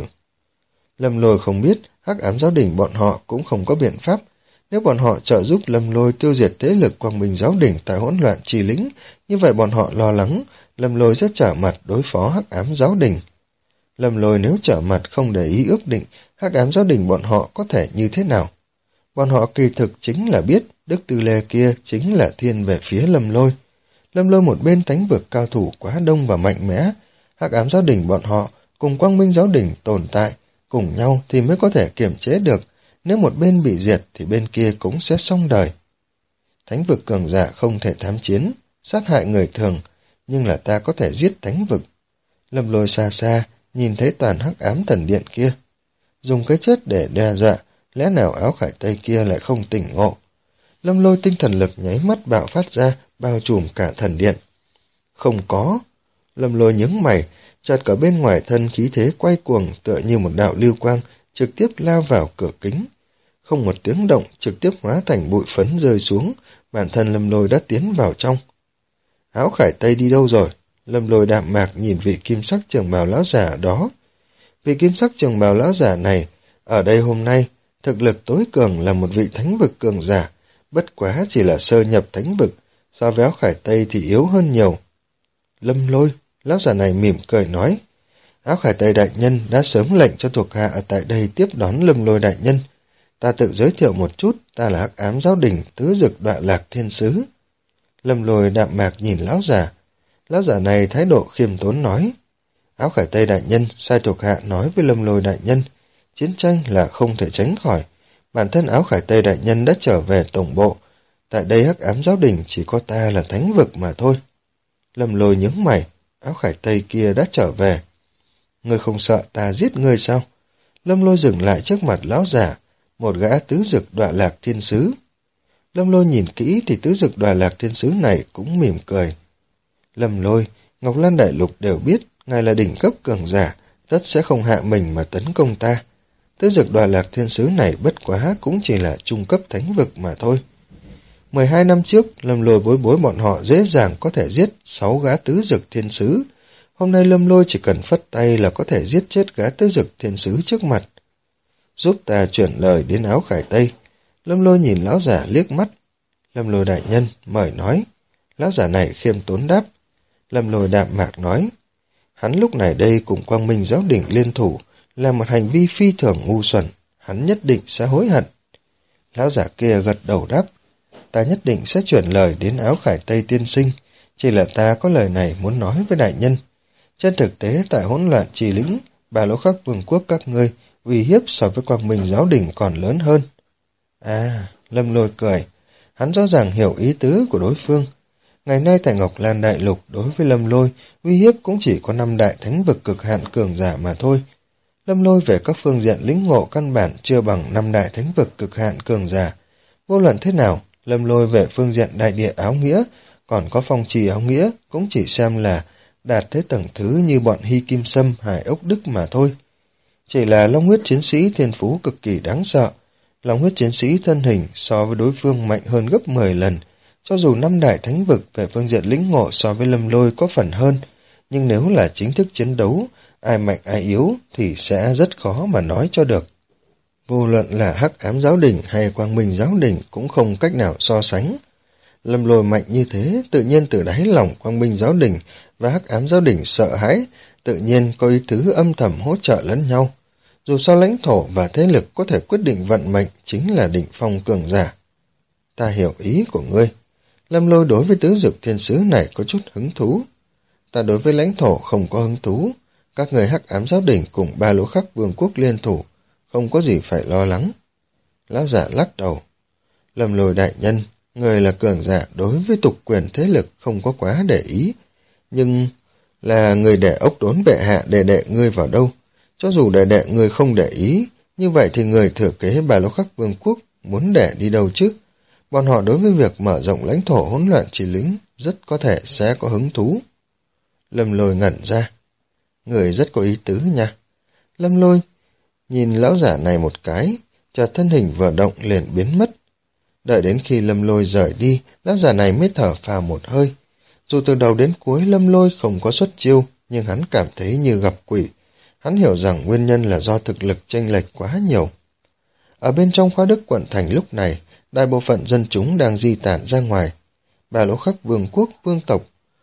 Lâm Lôi không biết, Hắc Ám giáo đình bọn họ cũng không có biện pháp. Nếu bọn họ trợ giúp Lâm Lôi tiêu diệt thế lực Quang Minh giáo đình tại hỗn loạn chi lĩnh, như vậy bọn họ lo lắng, Lâm Lôi sẽ trở mặt đối phó Hắc Ám giáo đình. Lâm Lôi nếu trở mặt không để ý ước định, Hắc Ám giáo đình bọn họ có thể như thế nào? Bọn họ kỳ thực chính là biết Đức Tư Lê kia chính là thiên về phía Lâm Lôi. Lâm Lôi một bên thánh vực cao thủ quá đông và mạnh mẽ, Hắc Ám giáo đình bọn họ cùng Quang Minh giáo đình tồn tại, cùng nhau thì mới có thể kiềm chế được, nếu một bên bị diệt thì bên kia cũng sẽ xong đời. Thánh vực cường giả không thể tham chiến, sát hại người thường, nhưng là ta có thể giết thánh vực. Lâm Lôi xa xa, nhìn thấy toàn Hắc Ám thần điện kia. Dùng cái chết để đe dọa, lẽ nào Áo Khải Tây kia lại không tỉnh ngộ. Lâm Lôi tinh thần lực nháy mắt bạo phát ra, bao trùm cả thần điện. Không có. Lâm Lôi nhướng mày, chợt cả bên ngoài thân khí thế quay cuồng tựa như một đạo lưu quang, trực tiếp lao vào cửa kính. Không một tiếng động, trực tiếp hóa thành bụi phấn rơi xuống, bản thân Lâm Lôi đã tiến vào trong. Áo Khải Tây đi đâu rồi? Lâm Lôi đạm mạc nhìn vị kim sắc trường bào lão giả ở đó. Vị kim sắc trường bào lão giả này, ở đây hôm nay, thực lực tối cường là một vị thánh vực cường giả, bất quá chỉ là sơ nhập thánh vực, so với Áo Khải Tây thì yếu hơn nhiều. Lâm Lôi, lão giả này mỉm cười nói, Áo Khải Tây đại nhân đã sớm lệnh cho thuộc hạ ở tại đây tiếp đón Lâm Lôi đại nhân. Ta tự giới thiệu một chút, ta là Hắc Ám giáo đình tứ dực Đọa Lạc thiên sứ. Lâm Lôi đạm mạc nhìn lão giả. Lão giả này thái độ khiêm tốn nói, Áo Khải Tây đại nhân sai thuộc hạ nói với Lâm Lôi đại nhân, chiến tranh là không thể tránh khỏi. Bản thân Áo Khải Tây đại nhân đã trở về tổng bộ, tại đây Hắc Ám giáo đình chỉ có ta là thánh vực mà thôi. Lâm Lôi nhướng mày, Áo Khải Tây kia đã trở về. Ngươi không sợ ta giết ngươi sao? Lâm Lôi dừng lại trước mặt lão giả, một gã tứ dực Đọa Lạc thiên sứ. Lâm Lôi nhìn kỹ thì tứ dực Đọa Lạc thiên sứ này cũng mỉm cười. Lâm Lôi, Ngọc Lan Đại Lục đều biết ngài là đỉnh cấp cường giả, tất sẽ không hạ mình mà tấn công ta. Tứ dực Đọa Lạc thiên sứ này bất quá cũng chỉ là trung cấp thánh vực mà thôi. Mười hai năm trước, Lâm Lôi bối bối bọn họ dễ dàng có thể giết sáu gã tứ dực thiên sứ. Hôm nay Lâm Lôi chỉ cần phất tay là có thể giết chết gã tứ dực thiên sứ trước mặt. Giúp ta chuyển lời đến Áo Khải Tây. Lâm Lôi nhìn lão giả liếc mắt. Lâm Lôi đại nhân, mời nói. Lão giả này khiêm tốn đáp. Lâm Lôi đạm mạc nói. Hắn lúc này đây cùng Quang Minh giáo đình liên thủ, là một hành vi phi thường ngu xuẩn. Hắn nhất định sẽ hối hận. Lão giả kia gật đầu đáp. Ta nhất định sẽ chuyển lời đến Áo Khải Tây tiên sinh. Chỉ là ta có lời này muốn nói với đại nhân. Trên thực tế tại hỗn loạn trì lĩnh, Bà Lỗ Khắc vương quốc các ngươi uy hiếp so với Quang Minh giáo đình còn lớn hơn. À, Lâm Lôi cười. Hắn rõ ràng hiểu ý tứ của đối phương. Ngày nay tại Ngọc Lan Đại Lục đối với Lâm Lôi, uy hiếp cũng chỉ có năm đại thánh vực cực hạn cường giả mà thôi. Lâm Lôi về các phương diện lĩnh ngộ căn bản chưa bằng năm đại thánh vực cực hạn cường giả. Vô luận thế nào, Lâm Lôi về phương diện đại địa áo nghĩa, còn có phong trì áo nghĩa cũng chỉ xem là đạt tới tầng thứ như bọn Hy Kim Sâm, Hải Ốc Đức mà thôi. Chỉ là Long huyết chiến sĩ thiên phú cực kỳ đáng sợ. Long huyết chiến sĩ thân hình so với đối phương mạnh hơn gấp mười lần. Cho dù năm đại thánh vực về phương diện lĩnh ngộ so với Lâm Lôi có phần hơn, nhưng nếu là chính thức chiến đấu, ai mạnh ai yếu thì sẽ rất khó mà nói cho được. Vô luận là Hắc Ám Giáo Đình hay Quang Minh Giáo Đình cũng không cách nào so sánh. Lâm Lôi mạnh như thế, tự nhiên từ đáy lòng Quang Minh Giáo Đình và Hắc Ám Giáo Đình sợ hãi, tự nhiên có ý tứ âm thầm hỗ trợ lẫn nhau. Dù sao lãnh thổ và thế lực có thể quyết định vận mệnh chính là đỉnh phong cường giả. Ta hiểu ý của ngươi. Lâm Lôi đối với tứ dực thiên sứ này có chút hứng thú. Ta đối với lãnh thổ không có hứng thú. Các người Hắc Ám Giáo Đình cùng ba lỗ khắc vương quốc liên thủ, không có gì phải lo lắng. Lão giả lắc đầu. Lâm Lôi đại nhân, người là cường giả đối với tục quyền thế lực không có quá để ý. Nhưng là người để ốc đốn bệ hạ để đệ ngươi vào đâu. Cho dù để đệ ngươi không để ý, như vậy thì người thừa kế ba lỗ khắc vương quốc muốn để đi đâu chứ? Bọn họ đối với việc mở rộng lãnh thổ hỗn loạn chỉ lĩnh rất có thể sẽ có hứng thú. Lâm Lôi ngẩn ra. Người rất có ý tứ nha. Lâm Lôi nhìn lão giả này một cái, chợt thân hình vừa động liền biến mất. Đợi đến khi Lâm Lôi rời đi, lão giả này mới thở phào một hơi. Dù từ đầu đến cuối Lâm Lôi không có xuất chiêu, nhưng hắn cảm thấy như gặp quỷ. Hắn hiểu rằng nguyên nhân là do thực lực chênh lệch quá nhiều. Ở bên trong Khoa Đức quận thành lúc này, đại bộ phận dân chúng đang di tản ra ngoài. Ba lỗ khắc vương quốc, vương tộc,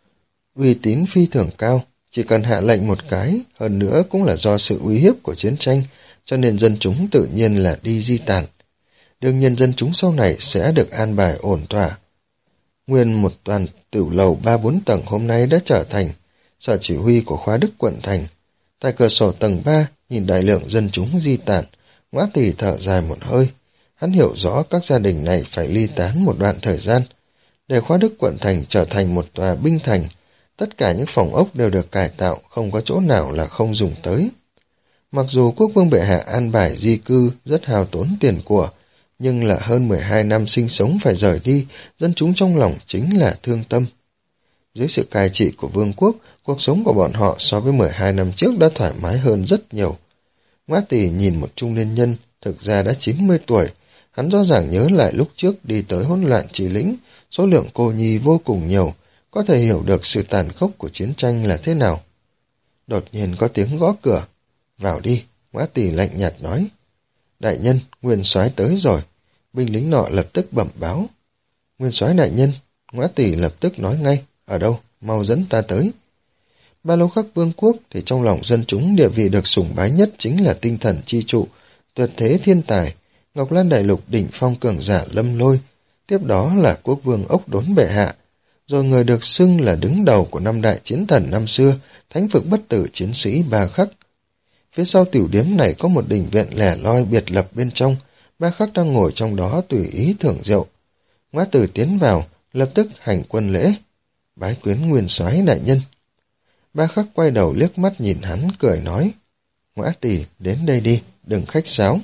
uy tín phi thường cao, chỉ cần hạ lệnh một cái, hơn nữa cũng là do sự uy hiếp của chiến tranh, cho nên dân chúng tự nhiên là đi di tản. Đương nhiên dân chúng sau này sẽ được an bài ổn thỏa. Nguyên một toàn tiểu lầu ba bốn tầng hôm nay đã trở thành sở chỉ huy của Khoa Đức quận thành. Tại cửa sổ tầng ba, nhìn đại lượng dân chúng di tản, Ngõa Tỷ thở dài một hơi. Hắn hiểu rõ các gia đình này phải ly tán một đoạn thời gian. Để Khoa Đức quận thành trở thành một tòa binh thành, tất cả những phòng ốc đều được cải tạo, không có chỗ nào là không dùng tới. Mặc dù quốc vương bệ hạ an bài di cư rất hao tốn tiền của, nhưng là hơn mười hai năm sinh sống phải rời đi, dân chúng trong lòng chính là thương tâm. Dưới sự cai trị của vương quốc, cuộc sống của bọn họ so với mười hai năm trước đã thoải mái hơn rất nhiều. Ngõa Tỷ nhìn một trung niên nhân, thực ra đã chín mươi tuổi, hắn rõ ràng nhớ lại lúc trước đi tới hỗn loạn Chỉ Lĩnh, số lượng cô nhi vô cùng nhiều, có thể hiểu được sự tàn khốc của chiến tranh là thế nào. Đột nhiên có tiếng gõ cửa. Vào đi, Ngõa Tỷ lạnh nhạt nói. Đại nhân, Nguyên soái tới rồi. Binh lính nọ lập tức bẩm báo. Nguyên soái đại nhân, Ngõa Tỷ lập tức nói ngay. Ở đâu, mau dẫn ta tới. Ba lỗ khắc vương quốc thì trong lòng dân chúng địa vị được sủng bái nhất chính là tinh thần chi trụ, tuyệt thế thiên tài, Ngọc Lan đại lục đỉnh phong cường giả Lâm Lôi, tiếp đó là quốc vương ốc đốn bệ hạ, rồi người được xưng là đứng đầu của năm đại chiến thần năm xưa, thánh vực bất tử chiến sĩ Ba Khắc. Phía sau tiểu điếm này có một đình viện lẻ loi biệt lập bên trong, Ba Khắc đang ngồi trong đó tùy ý thưởng rượu. Ngõa Tử tiến vào, lập tức hành quân lễ. Bái quyến Nguyên soái đại nhân. Ba Khắc quay đầu liếc mắt nhìn hắn, cười nói. Ngõa Tỷ, đến đây đi, đừng khách sáo.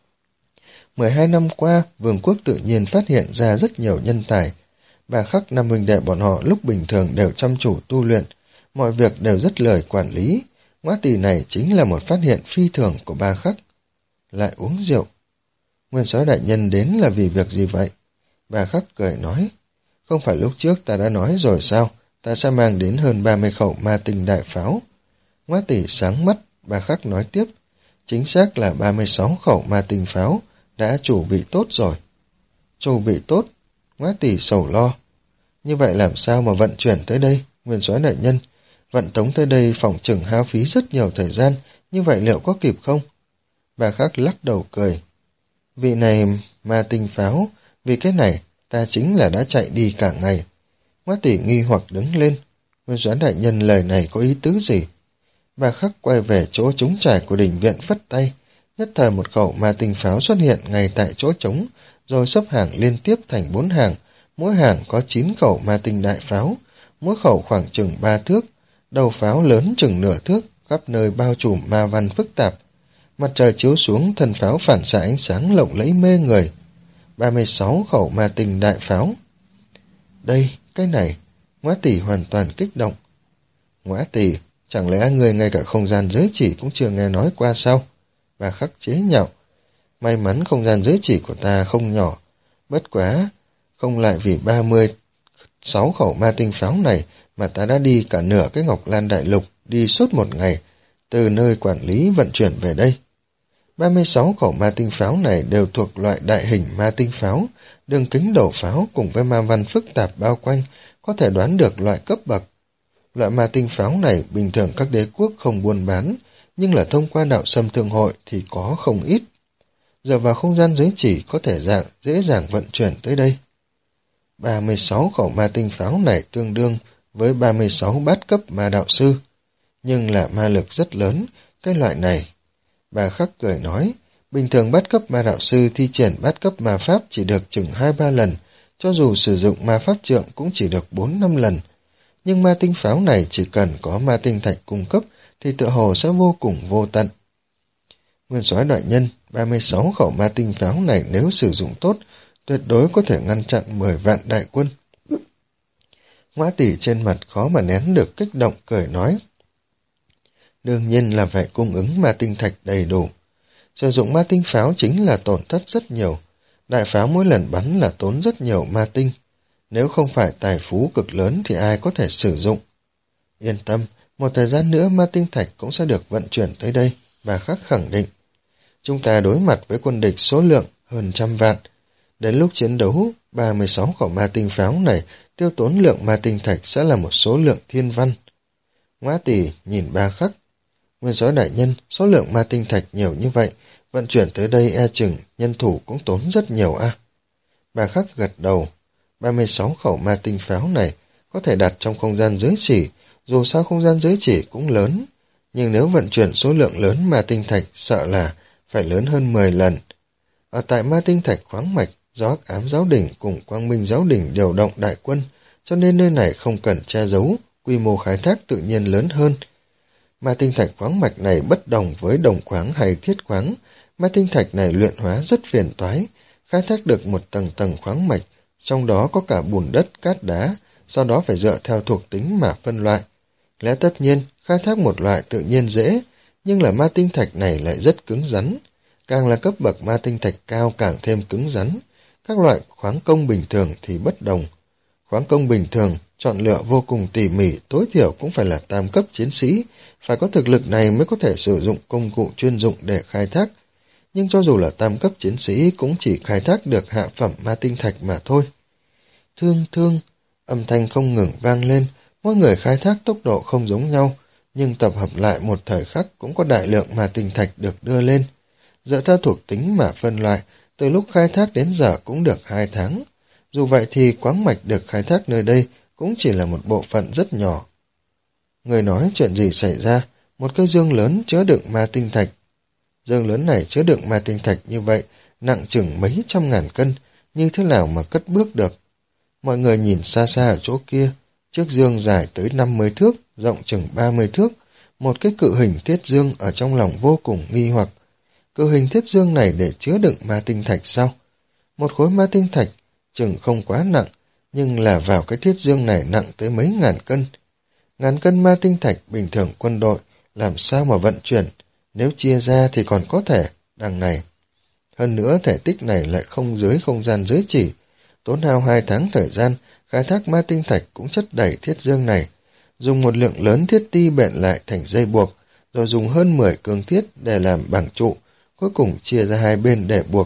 Mười hai năm qua, vương quốc tự nhiên phát hiện ra rất nhiều nhân tài. Ba Khắc năm huynh đệ bọn họ lúc bình thường đều chăm chủ tu luyện, mọi việc đều rất lời quản lý. Ngõa Tỷ này chính là một phát hiện phi thường của Ba Khắc. Lại uống rượu. Nguyên soái đại nhân đến là vì việc gì vậy? Ba Khắc cười nói. Không phải lúc trước ta đã nói rồi sao, ta sẽ mang đến hơn ba mươi khẩu ma tinh đại pháo. Ngõa Tỷ sáng mắt, Ba Khắc nói tiếp. Chính xác là ba mươi sáu khẩu ma tinh pháo, đã chuẩn bị tốt rồi. Chuẩn bị tốt? Ngõa Tỷ sầu lo. Như vậy làm sao mà vận chuyển tới đây, Nguyên soái đại nhân? Vận tống tới đây phòng chừng hao phí rất nhiều thời gian, như vậy liệu có kịp không? Ba Khắc lắc đầu cười. Vị này ma tinh pháo, vì cái này ta chính là đã chạy đi cả ngày. Ngõa Tỷ nghi hoặc đứng lên. Nguyên soái đại nhân lời này có ý tứ gì? Ba Khắc quay về chỗ trống trải của đình viện phất tay. Nhất thời một khẩu ma tinh pháo xuất hiện ngay tại chỗ trống, rồi xếp hàng liên tiếp thành bốn hàng. Mỗi hàng có chín khẩu ma tinh đại pháo, mỗi khẩu khoảng chừng ba thước. Đầu pháo lớn chừng nửa thước, khắp nơi bao trùm ma văn phức tạp. Mặt trời chiếu xuống, thân pháo phản xạ ánh sáng lộng lẫy mê người. ba mươi sáu khẩu ma tinh đại pháo. Đây, cái này, Ngõa Tỷ hoàn toàn kích động. Ngõa Tỷ, chẳng lẽ người ngay cả không gian giới chỉ cũng chưa nghe nói qua sao? Ba Khắc chế nhạo. May mắn không gian giới chỉ của ta không nhỏ. Bất quá, không lại vì ba mươi sáu khẩu ma tinh pháo này mà ta đã đi cả nửa cái Ngọc Lan đại lục, đi suốt một ngày, từ nơi quản lý vận chuyển về đây. ba mươi sáu khẩu ma tinh pháo này đều thuộc loại đại hình ma tinh pháo, đường kính đầu pháo cùng với ma văn phức tạp bao quanh, có thể đoán được loại cấp bậc. Loại ma tinh pháo này bình thường các đế quốc không buôn bán, nhưng là thông qua đạo xâm thương hội thì có không ít. Giờ vào không gian giới chỉ có thể dạng dễ dàng vận chuyển tới đây. ba mươi sáu khẩu ma tinh pháo này tương đương với ba mươi sáu bát cấp ma đạo sư, nhưng là ma lực rất lớn, cái loại này. Bà Khắc cười nói, bình thường bát cấp ma đạo sư thi triển bát cấp ma pháp chỉ được chừng hai ba lần, cho dù sử dụng ma pháp trượng cũng chỉ được bốn năm lần. Nhưng ma tinh pháo này chỉ cần có ma tinh thạch cung cấp thì tựa hồ sẽ vô cùng vô tận. Nguyên soái đại nhân, ba mươi sáu khẩu ma tinh pháo này nếu sử dụng tốt, tuyệt đối có thể ngăn chặn mười vạn đại quân. Ngoã Tỷ trên mặt khó mà nén được kích động cười nói. Đương nhiên là phải cung ứng ma tinh thạch đầy đủ. Sử dụng ma tinh pháo chính là tổn thất rất nhiều. Đại pháo mỗi lần bắn là tốn rất nhiều ma tinh. Nếu không phải tài phú cực lớn thì ai có thể sử dụng. Yên tâm, một thời gian nữa ma tinh thạch cũng sẽ được vận chuyển tới đây, bà Khắc khẳng định. Chúng ta đối mặt với quân địch số lượng hơn trăm vạn. Đến lúc chiến đấu, ba mươi sáu khẩu ma tinh pháo này tiêu tốn lượng ma tinh thạch sẽ là một số lượng thiên văn. Ngoã Tỷ nhìn Bà Khắc. Nguyên soái đại nhân, số lượng ma tinh thạch nhiều như vậy, vận chuyển tới đây e chừng nhân thủ cũng tốn rất nhiều a. À? Bà Khắc gật đầu. ba mươi sáu khẩu ma tinh pháo này có thể đặt trong không gian giới chỉ, dù sao không gian giới chỉ cũng lớn, nhưng nếu vận chuyển số lượng lớn ma tinh thạch sợ là phải lớn hơn mười lần. Ở tại ma tinh thạch khoáng mạch, do Hắc Ám Giáo Đình cùng Quang Minh Giáo Đình điều động đại quân, cho nên nơi này không cần che giấu, quy mô khai thác tự nhiên lớn hơn. Ma tinh thạch khoáng mạch này bất đồng với đồng khoáng hay thiết khoáng, ma tinh thạch này luyện hóa rất phiền toái, khai thác được một tầng tầng khoáng mạch, trong đó có cả bùn đất, cát đá, sau đó phải dựa theo thuộc tính mà phân loại. Lẽ tất nhiên, khai thác một loại tự nhiên dễ, nhưng là ma tinh thạch này lại rất cứng rắn. Càng là cấp bậc ma tinh thạch cao càng thêm cứng rắn. Các loại khoáng công bình thường thì bất đồng. Khoáng công bình thường, chọn lựa vô cùng tỉ mỉ, tối thiểu cũng phải là tam cấp chiến sĩ, phải có thực lực này mới có thể sử dụng công cụ chuyên dụng để khai thác. Nhưng cho dù là tam cấp chiến sĩ cũng chỉ khai thác được hạ phẩm ma tinh thạch mà thôi. Thương thương, âm thanh không ngừng vang lên, mỗi người khai thác tốc độ không giống nhau, nhưng tập hợp lại một thời khắc cũng có đại lượng ma tinh thạch được đưa lên. Dựa theo thuộc tính mà phân loại, từ lúc khai thác đến giờ cũng được hai tháng. Dù vậy thì khoáng mạch được khai thác nơi đây cũng chỉ là một bộ phận rất nhỏ. Người nói chuyện gì xảy ra, một cái dương lớn chứa đựng ma tinh thạch. Dương lớn này chứa đựng ma tinh thạch như vậy, nặng chừng mấy trăm ngàn cân, như thế nào mà cất bước được. Mọi người nhìn xa xa ở chỗ kia, chiếc dương dài tới năm mươi thước, rộng chừng ba mươi thước, một cái cự hình thiết dương ở trong lòng vô cùng nghi hoặc. Cự hình thiết dương này để chứa đựng ma tinh thạch sao? Một khối ma tinh thạch, chừng không quá nặng, nhưng là vào cái thiết dương này nặng tới mấy ngàn cân. Ngàn cân ma tinh thạch bình thường quân đội, làm sao mà vận chuyển, nếu chia ra thì còn có thể, đằng này. Hơn nữa thể tích này lại không dưới không gian giới chỉ, tốn hao hai tháng thời gian, khai thác ma tinh thạch cũng chất đầy thiết dương này, dùng một lượng lớn thiết ti bện lại thành dây buộc, rồi dùng hơn mười cương thiết để làm bằng trụ, cuối cùng chia ra hai bên để buộc.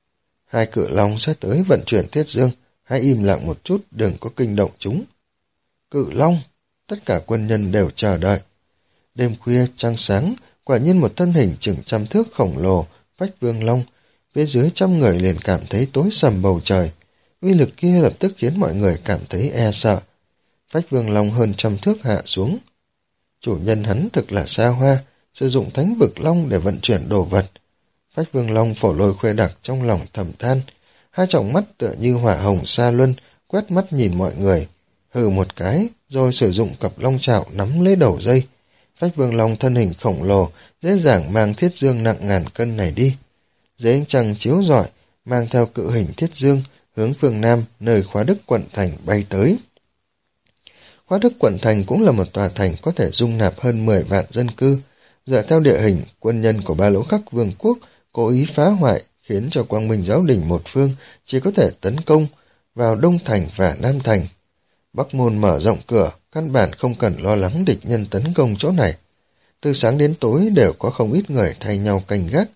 Hai cự long sẽ tới vận chuyển thiết dương, hãy im lặng một chút, đừng có kinh động chúng. Cự long, tất cả quân nhân đều chờ đợi. Đêm khuya trăng sáng, quả nhiên một thân hình chừng trăm thước khổng lồ, Phách Vương Long, phía dưới trăm người liền cảm thấy tối sầm bầu trời. Uy lực kia lập tức khiến mọi người cảm thấy e sợ. Phách Vương Long hơn trăm thước hạ xuống. Chủ nhân hắn thực là xa hoa, sử dụng thánh vực long để vận chuyển đồ vật. Phách Vương Long phổ lôi khuê đặc trong lòng thầm than, hai tròng mắt tựa như hỏa hồng sa luân, quét mắt nhìn mọi người, hừ một cái, rồi sử dụng cặp long trảo nắm lấy đầu dây. Phách Vương Long thân hình khổng lồ, dễ dàng mang thiết dương nặng ngàn cân này đi. Dưới ánh trăng chiếu rọi, mang theo cự hình thiết dương, hướng phương Nam, nơi Khóa Đức quận thành bay tới. Khóa Đức quận thành cũng là một tòa thành có thể dung nạp hơn mười vạn dân cư. Dựa theo địa hình, quân nhân của Ba Lỗ Khắc Vương quốc cố ý phá hoại, khiến cho Quang Minh Giáo Đình một phương chỉ có thể tấn công vào Đông Thành và Nam Thành. Bắc Môn mở rộng cửa, căn bản không cần lo lắng địch nhân tấn công chỗ này. Từ sáng đến tối đều có không ít người thay nhau canh gác.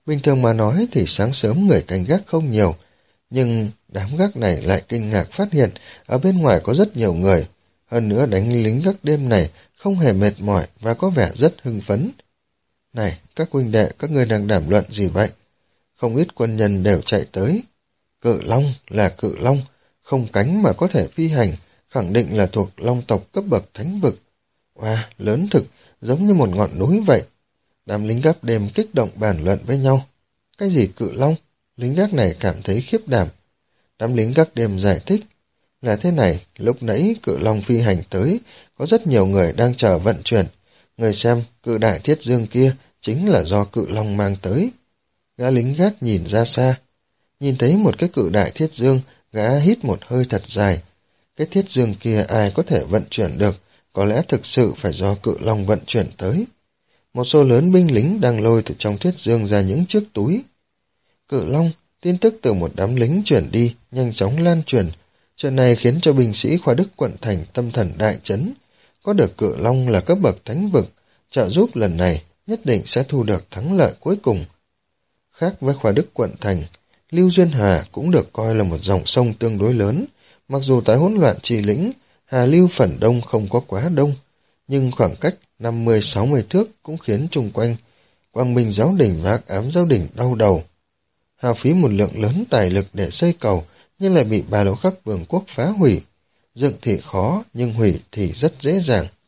Bình thường mà nói thì sáng sớm người canh gác không nhiều, nhưng đám gác này lại kinh ngạc phát hiện ở bên ngoài có rất nhiều người. Hơn nữa đánh lính gác đêm này không hề mệt mỏi và có vẻ rất hưng phấn. Này, các huynh đệ, các ngươi đang đàm luận gì vậy? Không ít quân nhân đều chạy tới. Cự long là cự long, không cánh mà có thể phi hành, khẳng định là thuộc long tộc cấp bậc thánh vực. Wow, lớn thực, giống như một ngọn núi vậy. Đám lính gác đêm kích động bàn luận với nhau. Cái gì cự long? Lính gác này cảm thấy khiếp đảm. Đám lính gác đêm giải thích. Là thế này, lúc nãy cự long phi hành tới, có rất nhiều người đang chờ vận chuyển. Người xem, cự đại thiết dương kia chính là do cự long mang tới. Gã lính gác nhìn ra xa. Nhìn thấy một cái cự đại thiết dương, gã hít một hơi thật dài. Cái thiết dương kia ai có thể vận chuyển được, có lẽ thực sự phải do cự long vận chuyển tới. Một số lớn binh lính đang lôi từ trong thiết dương ra những chiếc túi. Cự long, tin tức từ một đám lính chuyển đi, nhanh chóng lan truyền. Chuyện này khiến cho binh sĩ khoa đức quận thành tâm thần đại chấn. Có được cự long là cấp bậc thánh vực, trợ giúp lần này nhất định sẽ thu được thắng lợi cuối cùng. Khác với khoa đức quận thành, Lưu Duyên Hà cũng được coi là một dòng sông tương đối lớn. Mặc dù tại hỗn loạn trì lĩnh, Hà Lưu phần đông không có quá đông, nhưng khoảng cách năm mươi sáu mươi thước cũng khiến chung quanh Quang Minh giáo đình và Hắc Ám giáo đình đau đầu. Hao phí một lượng lớn tài lực để xây cầu, nhưng lại bị Ba Lỗ Khắc Vương quốc phá hủy. Dựng thì khó, nhưng hủy thì rất dễ dàng.